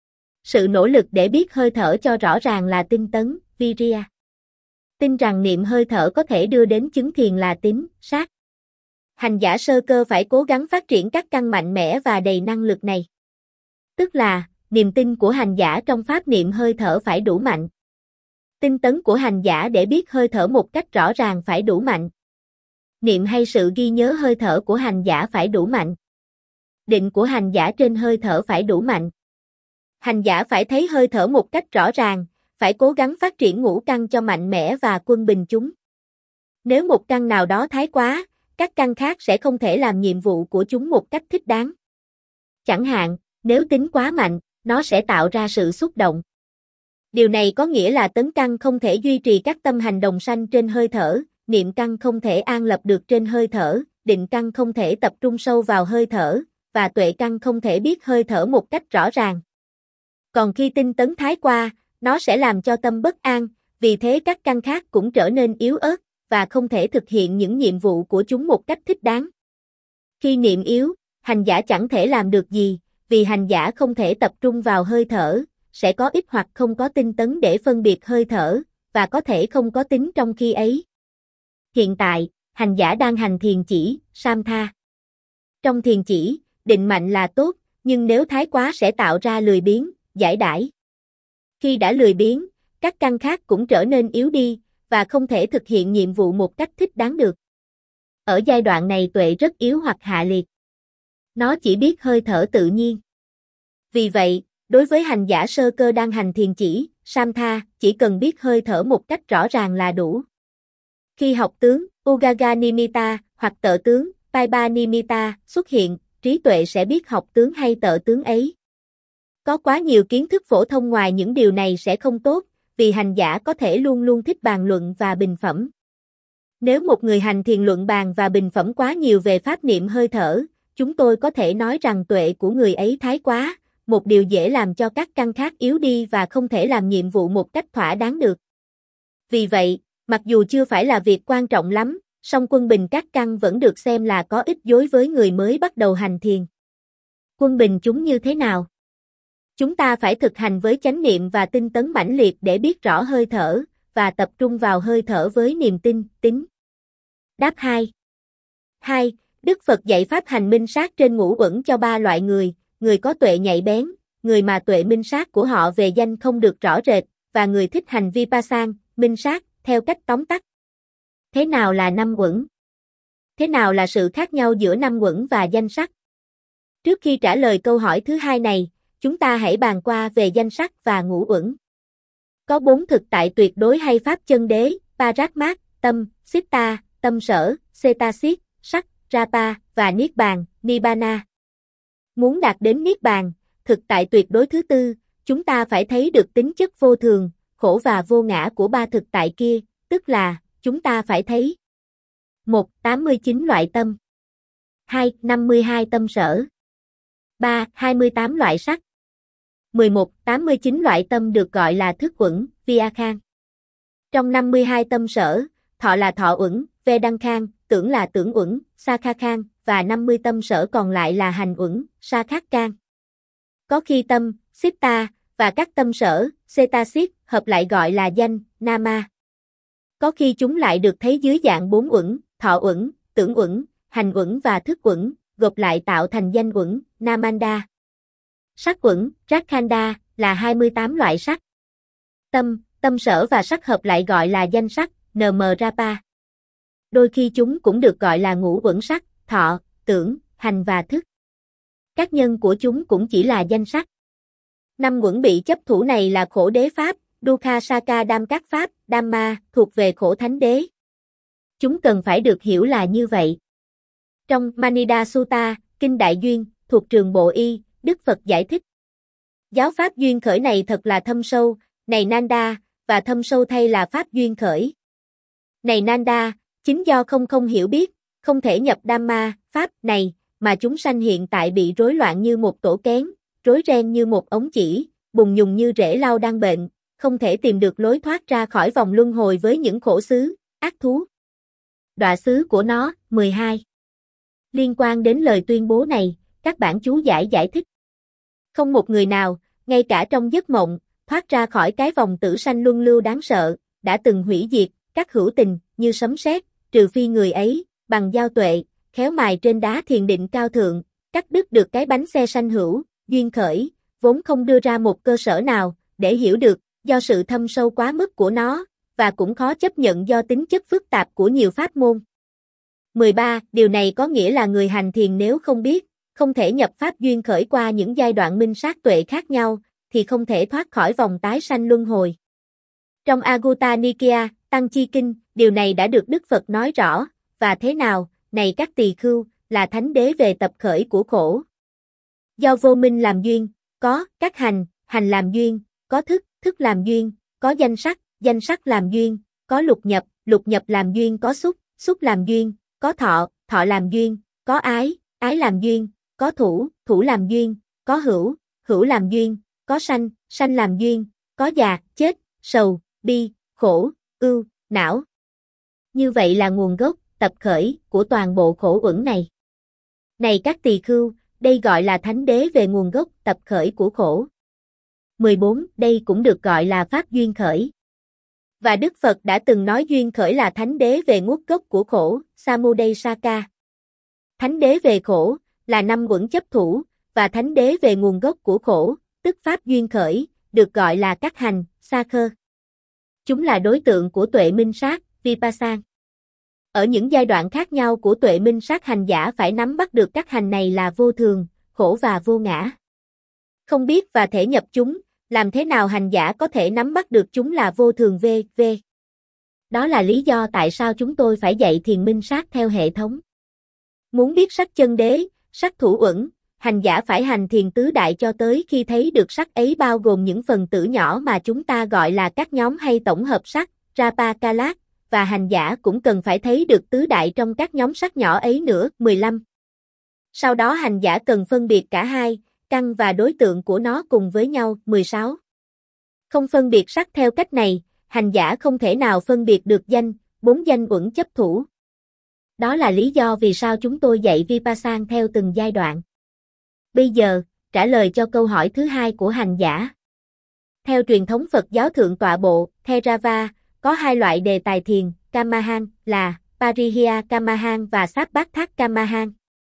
Sự nỗ lực để biết hơi thở cho rõ ràng là tinh tấn, virya. Tin rằng niệm hơi thở có thể đưa đến chứng thiền là tín, sát. Hành giả sơ cơ phải cố gắng phát triển các căn mạnh mẽ và đầy năng lực này. Tức là, niềm tin của hành giả trong pháp niệm hơi thở phải đủ mạnh. Tinh tấn của hành giả để biết hơi thở một cách rõ ràng phải đủ mạnh. Niệm hay sự ghi nhớ hơi thở của hành giả phải đủ mạnh. Định của hành giả trên hơi thở phải đủ mạnh. Hành giả phải thấy hơi thở một cách rõ ràng, phải cố gắng phát triển ngũ căn cho mạnh mẽ và quân bình chúng. Nếu một căn nào đó thái quá, các căn khác sẽ không thể làm nhiệm vụ của chúng một cách thích đáng. Chẳng hạn, nếu tính quá mạnh, nó sẽ tạo ra sự xúc động. Điều này có nghĩa là tấn căn không thể duy trì các tâm hành đồng sanh trên hơi thở, niệm căn không thể an lập được trên hơi thở, định căn không thể tập trung sâu vào hơi thở, và tuệ căn không thể biết hơi thở một cách rõ ràng. Còn khi tinh tấn thái qua, nó sẽ làm cho tâm bất an, vì thế các căn khác cũng trở nên yếu ớt, và không thể thực hiện những nhiệm vụ của chúng một cách thích đáng. Khi niệm yếu, hành giả chẳng thể làm được gì, vì hành giả không thể tập trung vào hơi thở, sẽ có ít hoặc không có tinh tấn để phân biệt hơi thở, và có thể không có tính trong khi ấy. Hiện tại, hành giả đang hành thiền chỉ, samtha. Trong thiền chỉ, định mạnh là tốt, nhưng nếu thái quá sẽ tạo ra lười biếng, giải đãi. Khi đã lười biếng, các căn khác cũng trở nên yếu đi, và không thể thực hiện nhiệm vụ một cách thích đáng được. Ở giai đoạn này tuệ rất yếu hoặc hạ liệt. Nó chỉ biết hơi thở tự nhiên. Vì vậy, đối với hành giả sơ cơ đang hành thiền chỉ, samtha, chỉ cần biết hơi thở một cách rõ ràng là đủ. Khi học tướng, Ugaga Nimitta, hoặc tợ tướng, Paiba Nimitta, xuất hiện, trí tuệ sẽ biết học tướng hay tợ tướng ấy. Có quá nhiều kiến thức phổ thông ngoài những điều này sẽ không tốt, vì hành giả có thể luôn luôn thích bàn luận và bình phẩm. Nếu một người hành thiền luận bàn và bình phẩm quá nhiều về pháp niệm hơi thở, chúng tôi có thể nói rằng tuệ của người ấy thái quá, một điều dễ làm cho các căn khác yếu đi và không thể làm nhiệm vụ một cách thỏa đáng được. Vì vậy, mặc dù chưa phải là việc quan trọng lắm, song quân bình các căn vẫn được xem là có ích đối với người mới bắt đầu hành thiền. Quân bình chúng như thế nào? Chúng ta phải thực hành với chánh niệm và tinh tấn mãnh liệt để biết rõ hơi thở, và tập trung vào hơi thở với niềm tin, tín. Đáp hai. hai. Đức Phật dạy pháp hành minh sát trên ngũ uẩn cho ba loại người, người có tuệ nhạy bén, người mà tuệ minh sát của họ về danh không được rõ rệt, và người thích hành vipassana, minh sát, theo cách tóm tắt. Thế nào là năm uẩn? Thế nào là sự khác nhau giữa năm uẩn và danh sắc? Trước khi trả lời câu hỏi thứ hai này, chúng ta hãy bàn qua về danh sắc và ngũ uẩn. Có bốn thực tại tuyệt đối hay pháp chân đế, Paratmat, tâm, Sitta, tâm sở, Cetasit, sắc, Rapa, và Niết Bàn, Nibbana. Muốn đạt đến Niết Bàn, thực tại tuyệt đối thứ tư, chúng ta phải thấy được tính chất vô thường, khổ và vô ngã của ba thực tại kia, tức là, chúng ta phải thấy một. tám mươi chín loại tâm, hai. năm mươi hai tâm sở, ba. hai mươi tám loại sắc. mười một. tám mươi chín loại tâm được gọi là thức uẩn, Vyakhan. Trong năm mươi hai tâm sở, thọ là thọ uẩn, Vedankhan, tưởng là tưởng uẩn, Sakhakhan, và năm mươi tâm sở còn lại là hành uẩn, Sakhakhan. Có khi tâm, Sitta, và các tâm sở, Cetasit, hợp lại gọi là danh, Nama. Có khi chúng lại được thấy dưới dạng bốn uẩn, thọ uẩn, tưởng uẩn, hành uẩn và thức uẩn, gộp lại tạo thành danh uẩn, Namanda. Sắc uẩn, Rakhanda, là hai mươi tám loại sắc. Tâm, tâm sở và sắc hợp lại gọi là danh sắc, Nmrapa. Đôi khi chúng cũng được gọi là ngũ uẩn sắc, thọ, tưởng, hành và thức. Các nhân của chúng cũng chỉ là danh sắc. Năm uẩn bị chấp thủ này là khổ đế pháp, Dukkha Saka Đam các pháp, Dhamma, thuộc về khổ thánh đế. Chúng cần phải được hiểu là như vậy. Trong Manida Sutta, Kinh Đại Duyên, thuộc trường Bộ Y, Đức Phật giải thích. Giáo pháp duyên khởi này thật là thâm sâu, này Nanda, và thâm sâu thay là pháp duyên khởi. Này Nanda, chính do không không hiểu biết, không thể nhập Dhamma, pháp này, mà chúng sanh hiện tại bị rối loạn như một tổ kén, rối ren như một ống chỉ, bùng nhùng như rễ lau đang bệnh, không thể tìm được lối thoát ra khỏi vòng luân hồi với những khổ xứ, ác thú. Đọa xứ của nó, mười hai. Liên quan đến lời tuyên bố này, các bản chú giải giải thích. Không một người nào, ngay cả trong giấc mộng, thoát ra khỏi cái vòng tử sanh luân lưu đáng sợ, đã từng hủy diệt, các hữu tình, như sấm sét, trừ phi người ấy, bằng giao tuệ, khéo mài trên đá thiền định cao thượng, cắt đứt được cái bánh xe sanh hữu, duyên khởi, vốn không đưa ra một cơ sở nào, để hiểu được, do sự thâm sâu quá mức của nó, và cũng khó chấp nhận do tính chất phức tạp của nhiều pháp môn. mười ba. Điều này có nghĩa là người hành thiền nếu không biết, không thể nhập pháp duyên khởi qua những giai đoạn minh sát tuệ khác nhau, thì không thể thoát khỏi vòng tái sanh luân hồi. Trong Agutta Nikaya, Tăng Chi Kinh, điều này đã được Đức Phật nói rõ, và thế nào, này các tỳ khưu, là thánh đế về tập khởi của khổ. Do vô minh làm duyên, có các hành, hành làm duyên, có thức, thức làm duyên, có danh sắc, danh sắc làm duyên, có lục nhập, lục nhập làm duyên, có xúc, xúc làm duyên, có thọ, thọ làm duyên, có ái, ái làm duyên, có thủ, thủ làm duyên, có hữu, hữu làm duyên, có sanh, sanh làm duyên, có già, chết, sầu, bi, khổ, ưu, não. Như vậy là nguồn gốc, tập khởi, của toàn bộ khổ uẩn này. Này các tỳ khưu, đây gọi là thánh đế về nguồn gốc, tập khởi của khổ. mười bốn. Đây cũng được gọi là pháp duyên khởi. Và Đức Phật đã từng nói duyên khởi là thánh đế về nguồn gốc của khổ, Samudaya. Thánh đế về khổ, là năm uẩn chấp thủ, và thánh đế về nguồn gốc của khổ, tức pháp duyên khởi, được gọi là các hành, Sakha. Chúng là đối tượng của tuệ minh sát, Vipassana. Ở những giai đoạn khác nhau của tuệ minh sát, hành giả phải nắm bắt được các hành này là vô thường, khổ và vô ngã. Không biết và thể nhập chúng, làm thế nào hành giả có thể nắm bắt được chúng là vô thường vê vê. Đó là lý do tại sao chúng tôi phải dạy thiền minh sát theo hệ thống. Muốn biết sắc chân đế, sắc thủ uẩn, hành giả phải hành thiền tứ đại cho tới khi thấy được sắc ấy bao gồm những phần tử nhỏ mà chúng ta gọi là các nhóm hay tổng hợp sắc, Rapakalat, và hành giả cũng cần phải thấy được tứ đại trong các nhóm sắc nhỏ ấy nữa, mười lăm. Sau đó hành giả cần phân biệt cả hai, căn và đối tượng của nó cùng với nhau, mười sáu. Không phân biệt sắc theo cách này, hành giả không thể nào phân biệt được danh, bốn danh uẩn chấp thủ. Đó là lý do vì sao chúng tôi dạy Vipassana theo từng giai đoạn. Bây giờ, trả lời cho câu hỏi thứ hai của hành giả. Theo truyền thống Phật giáo Thượng Tọa Bộ, Theravada, có hai loại đề tài thiền, Kamahan, là Pariya Kamahan và Sabbāthak Kamahan.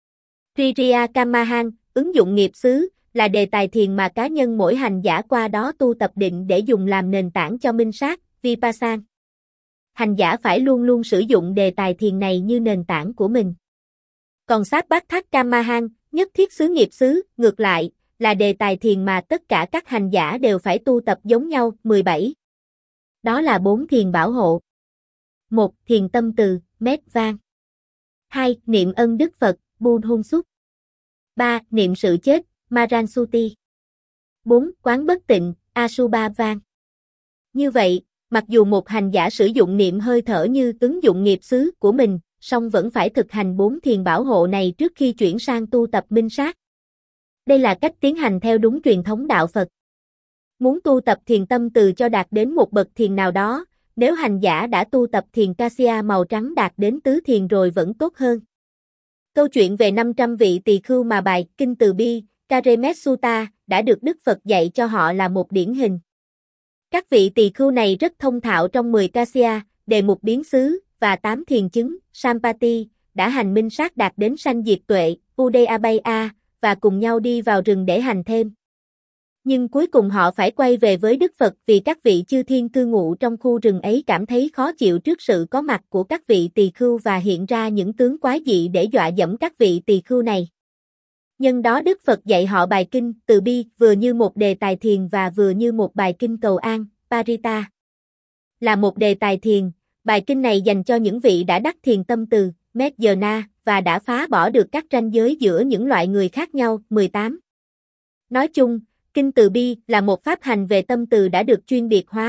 Triya Kamahan, ứng dụng nghiệp xứ, là đề tài thiền mà cá nhân mỗi hành giả qua đó tu tập định để dùng làm nền tảng cho minh sát, Vipassana. Hành giả phải luôn luôn sử dụng đề tài thiền này như nền tảng của mình. Còn Sabbāthak Kamahan, nhất thiết xứ nghiệp xứ, ngược lại, là đề tài thiền mà tất cả các hành giả đều phải tu tập giống nhau, mười bảy. Đó là bốn thiền bảo hộ. một. Thiền tâm từ, Mét Vang. hai. Niệm ân Đức Phật, Bun Hôn Súc. ba. Niệm sự chết, Maransuti. bốn. Quán bất tịnh, Asubha Vang. Như vậy, mặc dù một hành giả sử dụng niệm hơi thở như ứng dụng nghiệp xứ của mình, song vẫn phải thực hành bốn thiền bảo hộ này trước khi chuyển sang tu tập minh sát. Đây là cách tiến hành theo đúng truyền thống đạo Phật. Muốn tu tập thiền tâm từ cho đạt đến một bậc thiền nào đó, nếu hành giả đã tu tập thiền Kasya màu trắng đạt đến tứ thiền rồi vẫn tốt hơn. Câu chuyện về năm trăm vị tỳ khưu mà bài Kinh Từ Bi, Karemet Sutta, đã được Đức Phật dạy cho họ là một điển hình. Các vị tỳ khưu này rất thông thạo trong mười Kasya, đề mục biến xứ, và tám thiền chứng, Sampati, đã hành minh sát đạt đến sanh diệt tuệ, Udayabaya, và cùng nhau đi vào rừng để hành thêm. Nhưng cuối cùng họ phải quay về với Đức Phật vì các vị chư thiên cư ngụ trong khu rừng ấy cảm thấy khó chịu trước sự có mặt của các vị tỳ khưu và hiện ra những tướng quái dị để dọa dẫm các vị tỳ khưu này. Nhân đó Đức Phật dạy họ bài kinh Từ Bi vừa như một đề tài thiền và vừa như một bài kinh cầu an, Parita. Là một đề tài thiền, bài kinh này dành cho những vị đã đắc thiền tâm từ, Medjana, và đã phá bỏ được các ranh giới giữa những loại người khác nhau, mười tám. Nói chung, Kinh Từ Bi là một pháp hành về tâm từ đã được chuyên biệt hóa,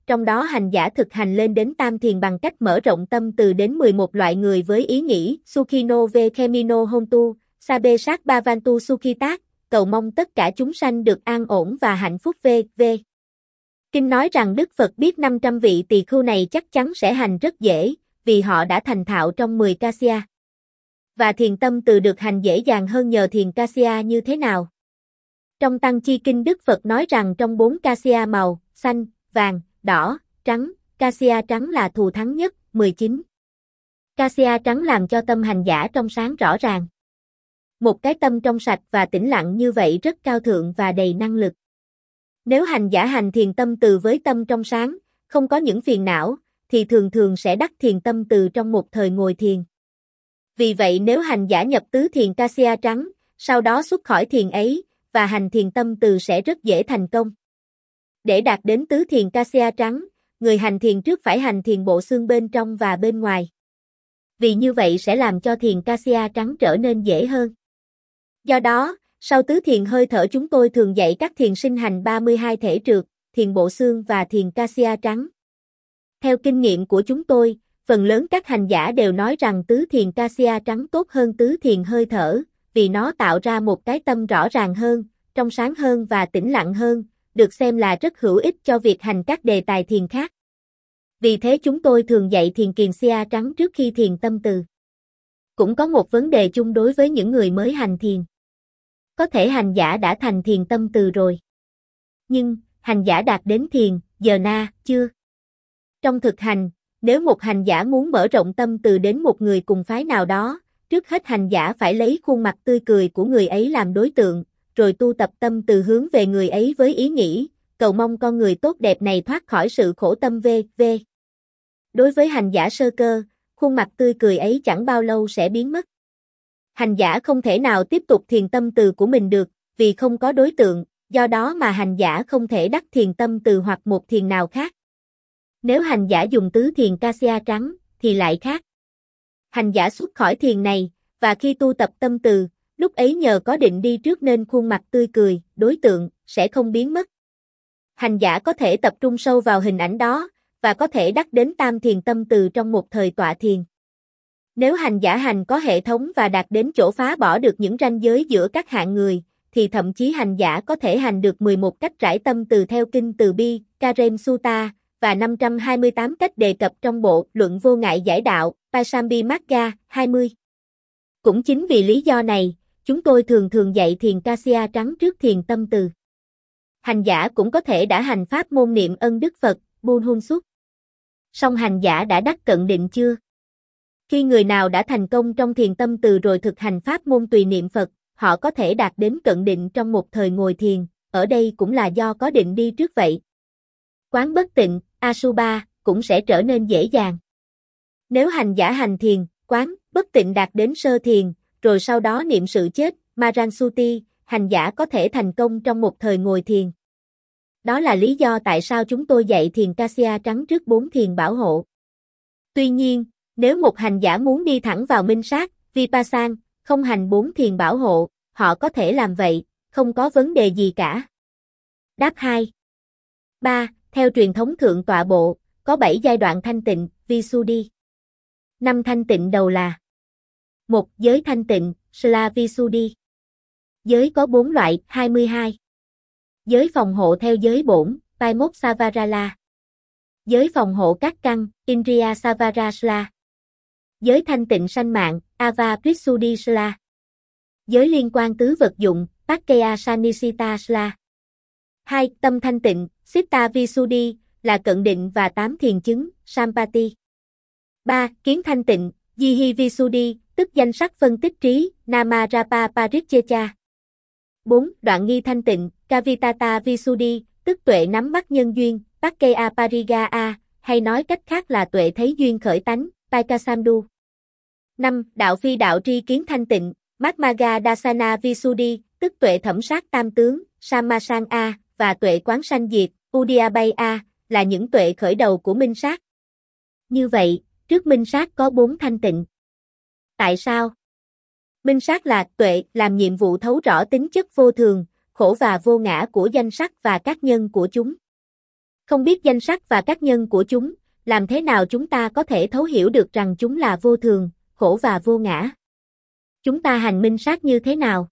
trong đó hành giả thực hành lên đến tam thiền bằng cách mở rộng tâm từ đến mười một loại người với ý nghĩ Sukhino ve Khemino Hontu, Sabe Sát Bhavantu Sukhitat, cầu mong tất cả chúng sanh được an ổn và hạnh phúc về về. Kinh nói rằng Đức Phật biết năm trăm vị tỳ khưu này chắc chắn sẽ hành rất dễ, vì họ đã thành thạo trong mười Kasya. Và thiền tâm từ được hành dễ dàng hơn nhờ thiền Kasya như thế nào? Trong Tăng Chi Kinh Đức Phật nói rằng trong bốn Kasya màu, xanh, vàng, đỏ, trắng, Kasya trắng là thù thắng nhất, mười chín. Kasya trắng làm cho tâm hành giả trong sáng rõ ràng. Một cái tâm trong sạch và tĩnh lặng như vậy rất cao thượng và đầy năng lực. Nếu hành giả hành thiền tâm từ với tâm trong sáng, không có những phiền não, thì thường thường sẽ đắc thiền tâm từ trong một thời ngồi thiền. Vì vậy nếu hành giả nhập tứ thiền Kasya trắng, sau đó xuất khỏi thiền ấy, và hành thiền tâm từ sẽ rất dễ thành công. Để đạt đến tứ thiền Kasya trắng, người hành thiền trước phải hành thiền bộ xương bên trong và bên ngoài. Vì như vậy sẽ làm cho thiền Kasya trắng trở nên dễ hơn. Do đó, sau tứ thiền hơi thở chúng tôi thường dạy các thiền sinh hành ba mươi hai thể trượt, thiền bộ xương và thiền Kasya trắng. Theo kinh nghiệm của chúng tôi, phần lớn các hành giả đều nói rằng tứ thiền Kasya trắng tốt hơn tứ thiền hơi thở, vì nó tạo ra một cái tâm rõ ràng hơn, trong sáng hơn và tĩnh lặng hơn, được xem là rất hữu ích cho việc hành các đề tài thiền khác. Vì thế chúng tôi thường dạy thiền kiền Kasya trắng trước khi thiền tâm từ. Cũng có một vấn đề chung đối với những người mới hành thiền. Có thể hành giả đã thành thiền tâm từ rồi. Nhưng, hành giả đạt đến thiền, giờ na, chưa? Trong thực hành, nếu một hành giả muốn mở rộng tâm từ đến một người cùng phái nào đó, trước hết hành giả phải lấy khuôn mặt tươi cười của người ấy làm đối tượng, rồi tu tập tâm từ hướng về người ấy với ý nghĩ, cầu mong con người tốt đẹp này thoát khỏi sự khổ tâm về về. Đối với hành giả sơ cơ, khuôn mặt tươi cười ấy chẳng bao lâu sẽ biến mất. Hành giả không thể nào tiếp tục thiền tâm từ của mình được, vì không có đối tượng, do đó mà hành giả không thể đắc thiền tâm từ hoặc một thiền nào khác. Nếu hành giả dùng tứ thiền Kasya trắng, thì lại khác. Hành giả xuất khỏi thiền này, và khi tu tập tâm từ, lúc ấy nhờ có định đi trước nên khuôn mặt tươi cười, đối tượng, sẽ không biến mất. Hành giả có thể tập trung sâu vào hình ảnh đó, và có thể đắc đến tam thiền tâm từ trong một thời tọa thiền. Nếu hành giả hành có hệ thống và đạt đến chỗ phá bỏ được những ranh giới giữa các hạng người, thì thậm chí hành giả có thể hành được mười một cách rải tâm từ theo kinh Từ Bi, Karem Sutta, và năm trăm hai mươi tám cách đề cập trong bộ Luận Vô Ngại Giải Đạo, Paisambhimagga, hai mươi. Cũng chính vì lý do này, chúng tôi thường thường dạy thiền Kasya trắng trước thiền tâm từ. Hành giả cũng có thể đã hành pháp môn niệm ân Đức Phật, Buôn Hun Xuất. Song hành giả đã đắc cận định chưa? Khi người nào đã thành công trong thiền tâm từ rồi thực hành pháp môn tùy niệm Phật, họ có thể đạt đến cận định trong một thời ngồi thiền, ở đây cũng là do có định đi trước vậy. Quán bất tịnh, Asubha, cũng sẽ trở nên dễ dàng. Nếu hành giả hành thiền, quán, bất tịnh đạt đến sơ thiền, rồi sau đó niệm sự chết, Maransuti, hành giả có thể thành công trong một thời ngồi thiền. Đó là lý do tại sao chúng tôi dạy thiền Kasya trắng trước bốn thiền bảo hộ. Tuy nhiên, nếu một hành giả muốn đi thẳng vào minh sát, Vipassana, không hành bốn thiền bảo hộ, họ có thể làm vậy, không có vấn đề gì cả. Đáp hai. ba. Theo truyền thống thượng tọa bộ, có bảy giai đoạn thanh tịnh, Visuddhi. Năm thanh tịnh đầu là: một. Giới thanh tịnh, Sila Visuddhi. Giới có bốn loại, hai mươi hai. Giới phòng hộ theo giới bổn, Paimokksavarala. Giới phòng hộ các căn, Indriya Savarasla. Giới thanh tịnh sanh mạng, Avaprisuddhisla. Giới liên quan tứ vật dụng, Pakkeya Sanisitasla. hai. Tâm thanh tịnh, Sitta Visuddhi, là cận định và tám thiền chứng, Sampati. ba. Kiến thanh tịnh, Jihi Visuddhi, tức danh sắc phân tích trí, Namarapa Parichecha. bốn. Đoạn nghi thanh tịnh, Kavitata Visuddhi, tức tuệ nắm bắt nhân duyên, Pakkeya Parigaa, hay nói cách khác là tuệ thấy duyên khởi tánh, Paikasamdu. năm. Đạo phi đạo tri kiến thanh tịnh, Magmaga Dasana Visuddhi, tức tuệ thẩm sát tam tướng, Sammasana, và tuệ quán sanh diệt, Udyabaya, là những tuệ khởi đầu của minh sát. Như vậy, trước minh sát có bốn thanh tịnh. Tại sao? Minh sát là tuệ làm nhiệm vụ thấu rõ tính chất vô thường, khổ và vô ngã của danh sắc và các nhân của chúng. Không biết danh sắc và các nhân của chúng, làm thế nào chúng ta có thể thấu hiểu được rằng chúng là vô thường, khổ và vô ngã? Chúng ta hành minh sát như thế nào?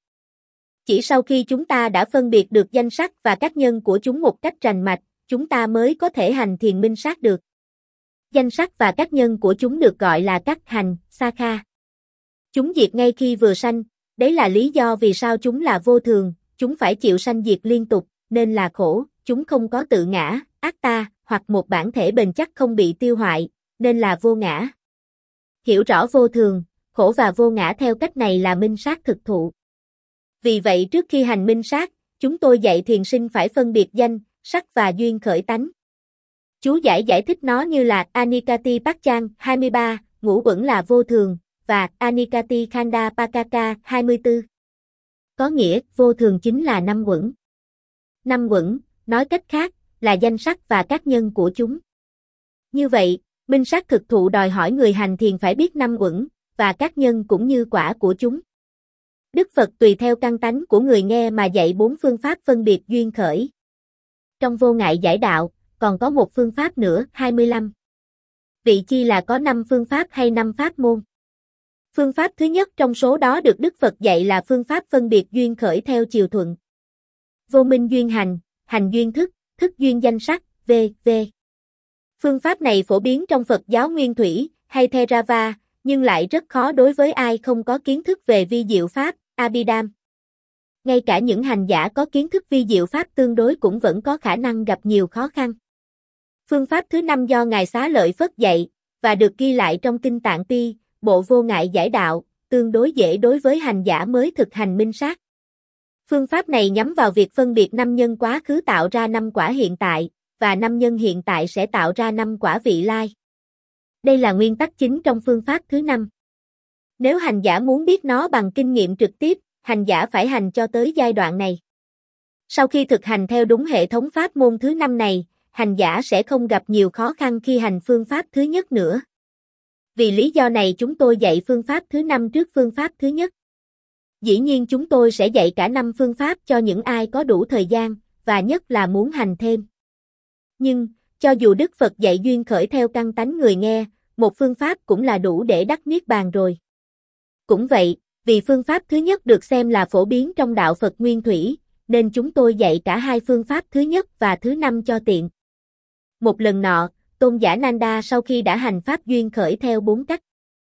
Chỉ sau khi chúng ta đã phân biệt được danh sắc và các nhân của chúng một cách rành mạch, chúng ta mới có thể hành thiền minh sát được. Danh sắc và các nhân của chúng được gọi là các hành, sakha. Chúng diệt ngay khi vừa sanh, đấy là lý do vì sao chúng là vô thường, chúng phải chịu sanh diệt liên tục, nên là khổ, chúng không có tự ngã, atta, hoặc một bản thể bền chắc không bị tiêu hoại, nên là vô ngã. Hiểu rõ vô thường, khổ và vô ngã theo cách này là minh sát thực thụ. Vì vậy trước khi hành minh sát, chúng tôi dạy thiền sinh phải phân biệt danh, sắc và duyên khởi tánh. Chú giải giải thích nó như là Anikati Pakchan hai mươi ba, ngũ uẩn là vô thường, và Anikati Khanda Pakaka hai mươi tư. Có nghĩa, vô thường chính là năm uẩn. Năm uẩn, nói cách khác, là danh sắc và các nhân của chúng. Như vậy, minh sát thực thụ đòi hỏi người hành thiền phải biết năm uẩn, và các nhân cũng như quả của chúng. Đức Phật tùy theo căn tánh của người nghe mà dạy bốn phương pháp phân biệt duyên khởi. Trong vô ngại giải đạo, còn có một phương pháp nữa, hai mươi lăm. Vị chi là có năm phương pháp hay năm pháp môn. Phương pháp thứ nhất trong số đó được Đức Phật dạy là phương pháp phân biệt duyên khởi theo chiều thuận. Vô minh duyên hành, hành duyên thức, thức duyên danh sắc, vân vân. Phương pháp này phổ biến trong Phật giáo Nguyên Thủy hay Theravada, nhưng lại rất khó đối với ai không có kiến thức về vi diệu pháp, Abhidhamma. Ngay cả những hành giả có kiến thức vi diệu pháp tương đối cũng vẫn có khả năng gặp nhiều khó khăn. Phương pháp thứ năm do Ngài Xá Lợi Phất dạy, và được ghi lại trong Kinh Tạng Ti, bộ vô ngại giải đạo, tương đối dễ đối với hành giả mới thực hành minh sát. Phương pháp này nhắm vào việc phân biệt năm nhân quá khứ tạo ra năm quả hiện tại, và năm nhân hiện tại sẽ tạo ra năm quả vị lai. Đây là nguyên tắc chính trong phương pháp thứ năm. Nếu hành giả muốn biết nó bằng kinh nghiệm trực tiếp, hành giả phải hành cho tới giai đoạn này. Sau khi thực hành theo đúng hệ thống pháp môn thứ năm này, hành giả sẽ không gặp nhiều khó khăn khi hành phương pháp thứ nhất nữa. Vì lý do này chúng tôi dạy phương pháp thứ năm trước phương pháp thứ nhất. Dĩ nhiên chúng tôi sẽ dạy cả năm phương pháp cho những ai có đủ thời gian, và nhất là muốn hành thêm. Nhưng, cho dù Đức Phật dạy duyên khởi theo căn tánh người nghe, một phương pháp cũng là đủ để đắc niết bàn rồi. Cũng vậy, vì phương pháp thứ nhất được xem là phổ biến trong đạo Phật Nguyên Thủy, nên chúng tôi dạy cả hai phương pháp thứ nhất và thứ năm cho tiện. Một lần nọ, Tôn giả Nanda sau khi đã hành pháp duyên khởi theo bốn cách.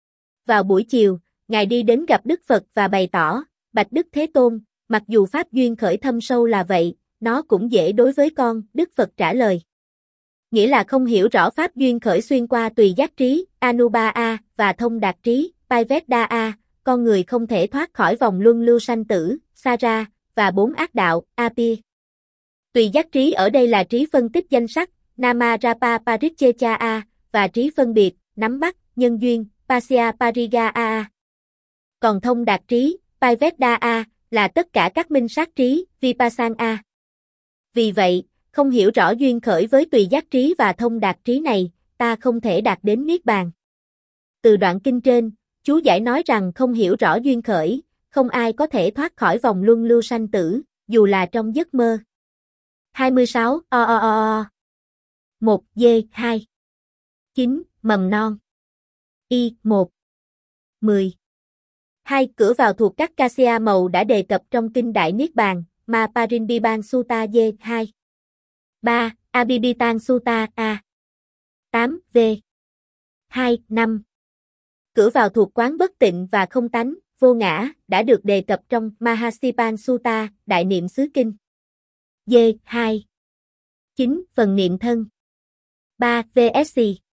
Vào buổi chiều, Ngài đi đến gặp Đức Phật và bày tỏ, bạch Đức Thế Tôn, mặc dù pháp duyên khởi thâm sâu là vậy, nó cũng dễ đối với con, Đức Phật trả lời. Nghĩa là không hiểu rõ pháp duyên khởi xuyên qua tùy giác trí, Anubhava, và thông đạt trí, Paivedaya, con người không thể thoát khỏi vòng luân lưu sanh tử, Sara, và bốn ác đạo, Api. Tùy giác trí ở đây là trí phân tích danh sắc, Namarapa Parichecha, và trí phân biệt, nắm bắt, nhân duyên, Pasya Parigaa. Còn thông đạt trí, Paivedaya, là tất cả các minh sát trí, Vipassana. Vì vậy, không hiểu rõ duyên khởi với tùy giác trí và thông đạt trí này, ta không thể đạt đến niết bàn. Từ đoạn kinh trên, chú giải nói rằng không hiểu rõ duyên khởi, không ai có thể thoát khỏi vòng luân lưu sanh tử, dù là trong giấc mơ. hai mươi sáu o o o o một D hai chín mầm non Y một mười hai cửa vào thuộc các Kasya màu đã đề cập trong kinh Đại Niết Bàn, Ma Parindiban Sutta D hai ba Abhibitan Sutta A tám V hai năm Cửa vào thuộc quán bất tịnh và không tánh, vô ngã, đã được đề cập trong Mahasipan Sutta, Đại Niệm xứ Kinh. D hai chín Phần niệm thân ba V S C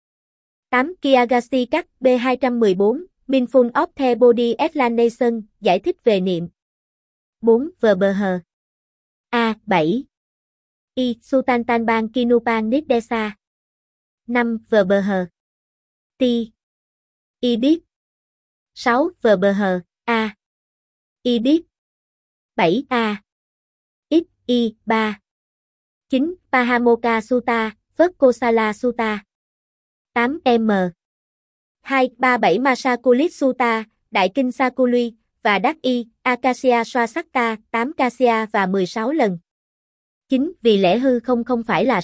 tám Kyagasi Các B hai một bốn Mindful of the Body Explanation, giải thích về niệm. bốn Verbh A bảy I Sutantanban Kinupan Nidesa năm Verbh T I biết sáu Verbh A I biết bảy A X I ba chín Pahamokkha Sutta, Vökkosala Sutta tám M hai ba bảy Masakulit Sutta, Đại Kinh Sakuli, và Đắc Y, Akasya Swasakta, tám Kasya và mười sáu lần. chín Vì lẽ hư không không phải là sắc,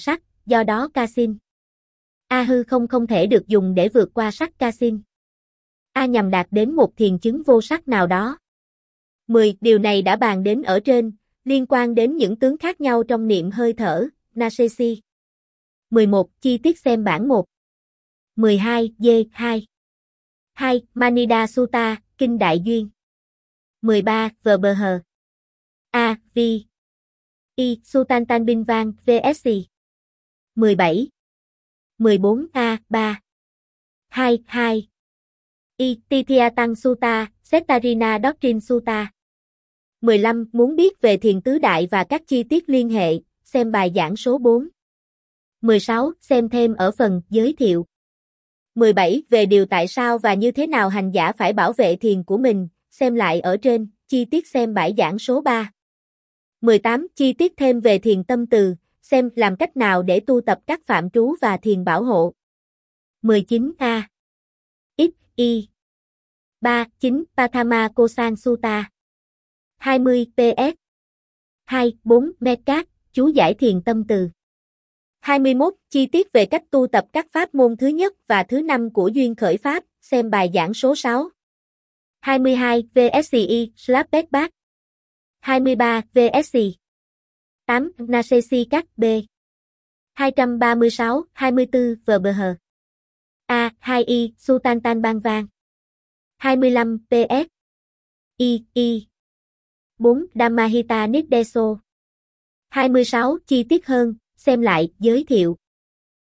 do đó Casin. A hư không không thể được dùng để vượt qua sắc Casin. A nhằm đạt đến một thiền chứng vô sắc nào đó. mười. Điều này đã bàn đến ở trên, liên quan đến những tướng khác nhau trong niệm hơi thở, Nasesi. mười một. Chi tiết xem bản một. mười hai. D hai. hai. Manida Sutta, Kinh Đại Duyên. mười ba. vê bê hát. A. Vi. I. Sultan Bin Vang, vê ét xê. mười bảy. mười bốn. A. ba. hai. hai. I. Tithiatang Sutta, Settarina Doctrine Sutta. mười lăm. Muốn biết về thiền tứ đại và các chi tiết liên hệ, xem bài giảng số bốn. mười sáu. Xem thêm ở phần giới thiệu. mười bảy. Về điều tại sao và như thế nào hành giả phải bảo vệ thiền của mình, xem lại ở trên, chi tiết xem bài giảng số ba. mười tám. Chi tiết thêm về thiền tâm từ, xem làm cách nào để tu tập các phạm trú và thiền bảo hộ. mười chín. A. X. Y. ba. chín. Pathama Kosan Sutta. hai mươi. pê ét. hai. bốn. Mekat, chú giải thiền tâm từ. hai mươi mốt. Chi tiết về cách tu tập các pháp môn thứ nhất và thứ năm của duyên khởi pháp, xem bài giảng số sáu. hai mươi hai. vê ét xê i, Slapback Back. hai mươi ba. vê ét xê. tám. Nasesi Các B. hai trăm ba mươi sáu. hai mươi tư. vê bê hát. A. hai i. Sultan Ban Vang. hai mươi lăm. pê ét. I. I. bốn. Dhammahita Niddeso. hai mươi sáu. Chi tiết hơn, xem lại, giới thiệu.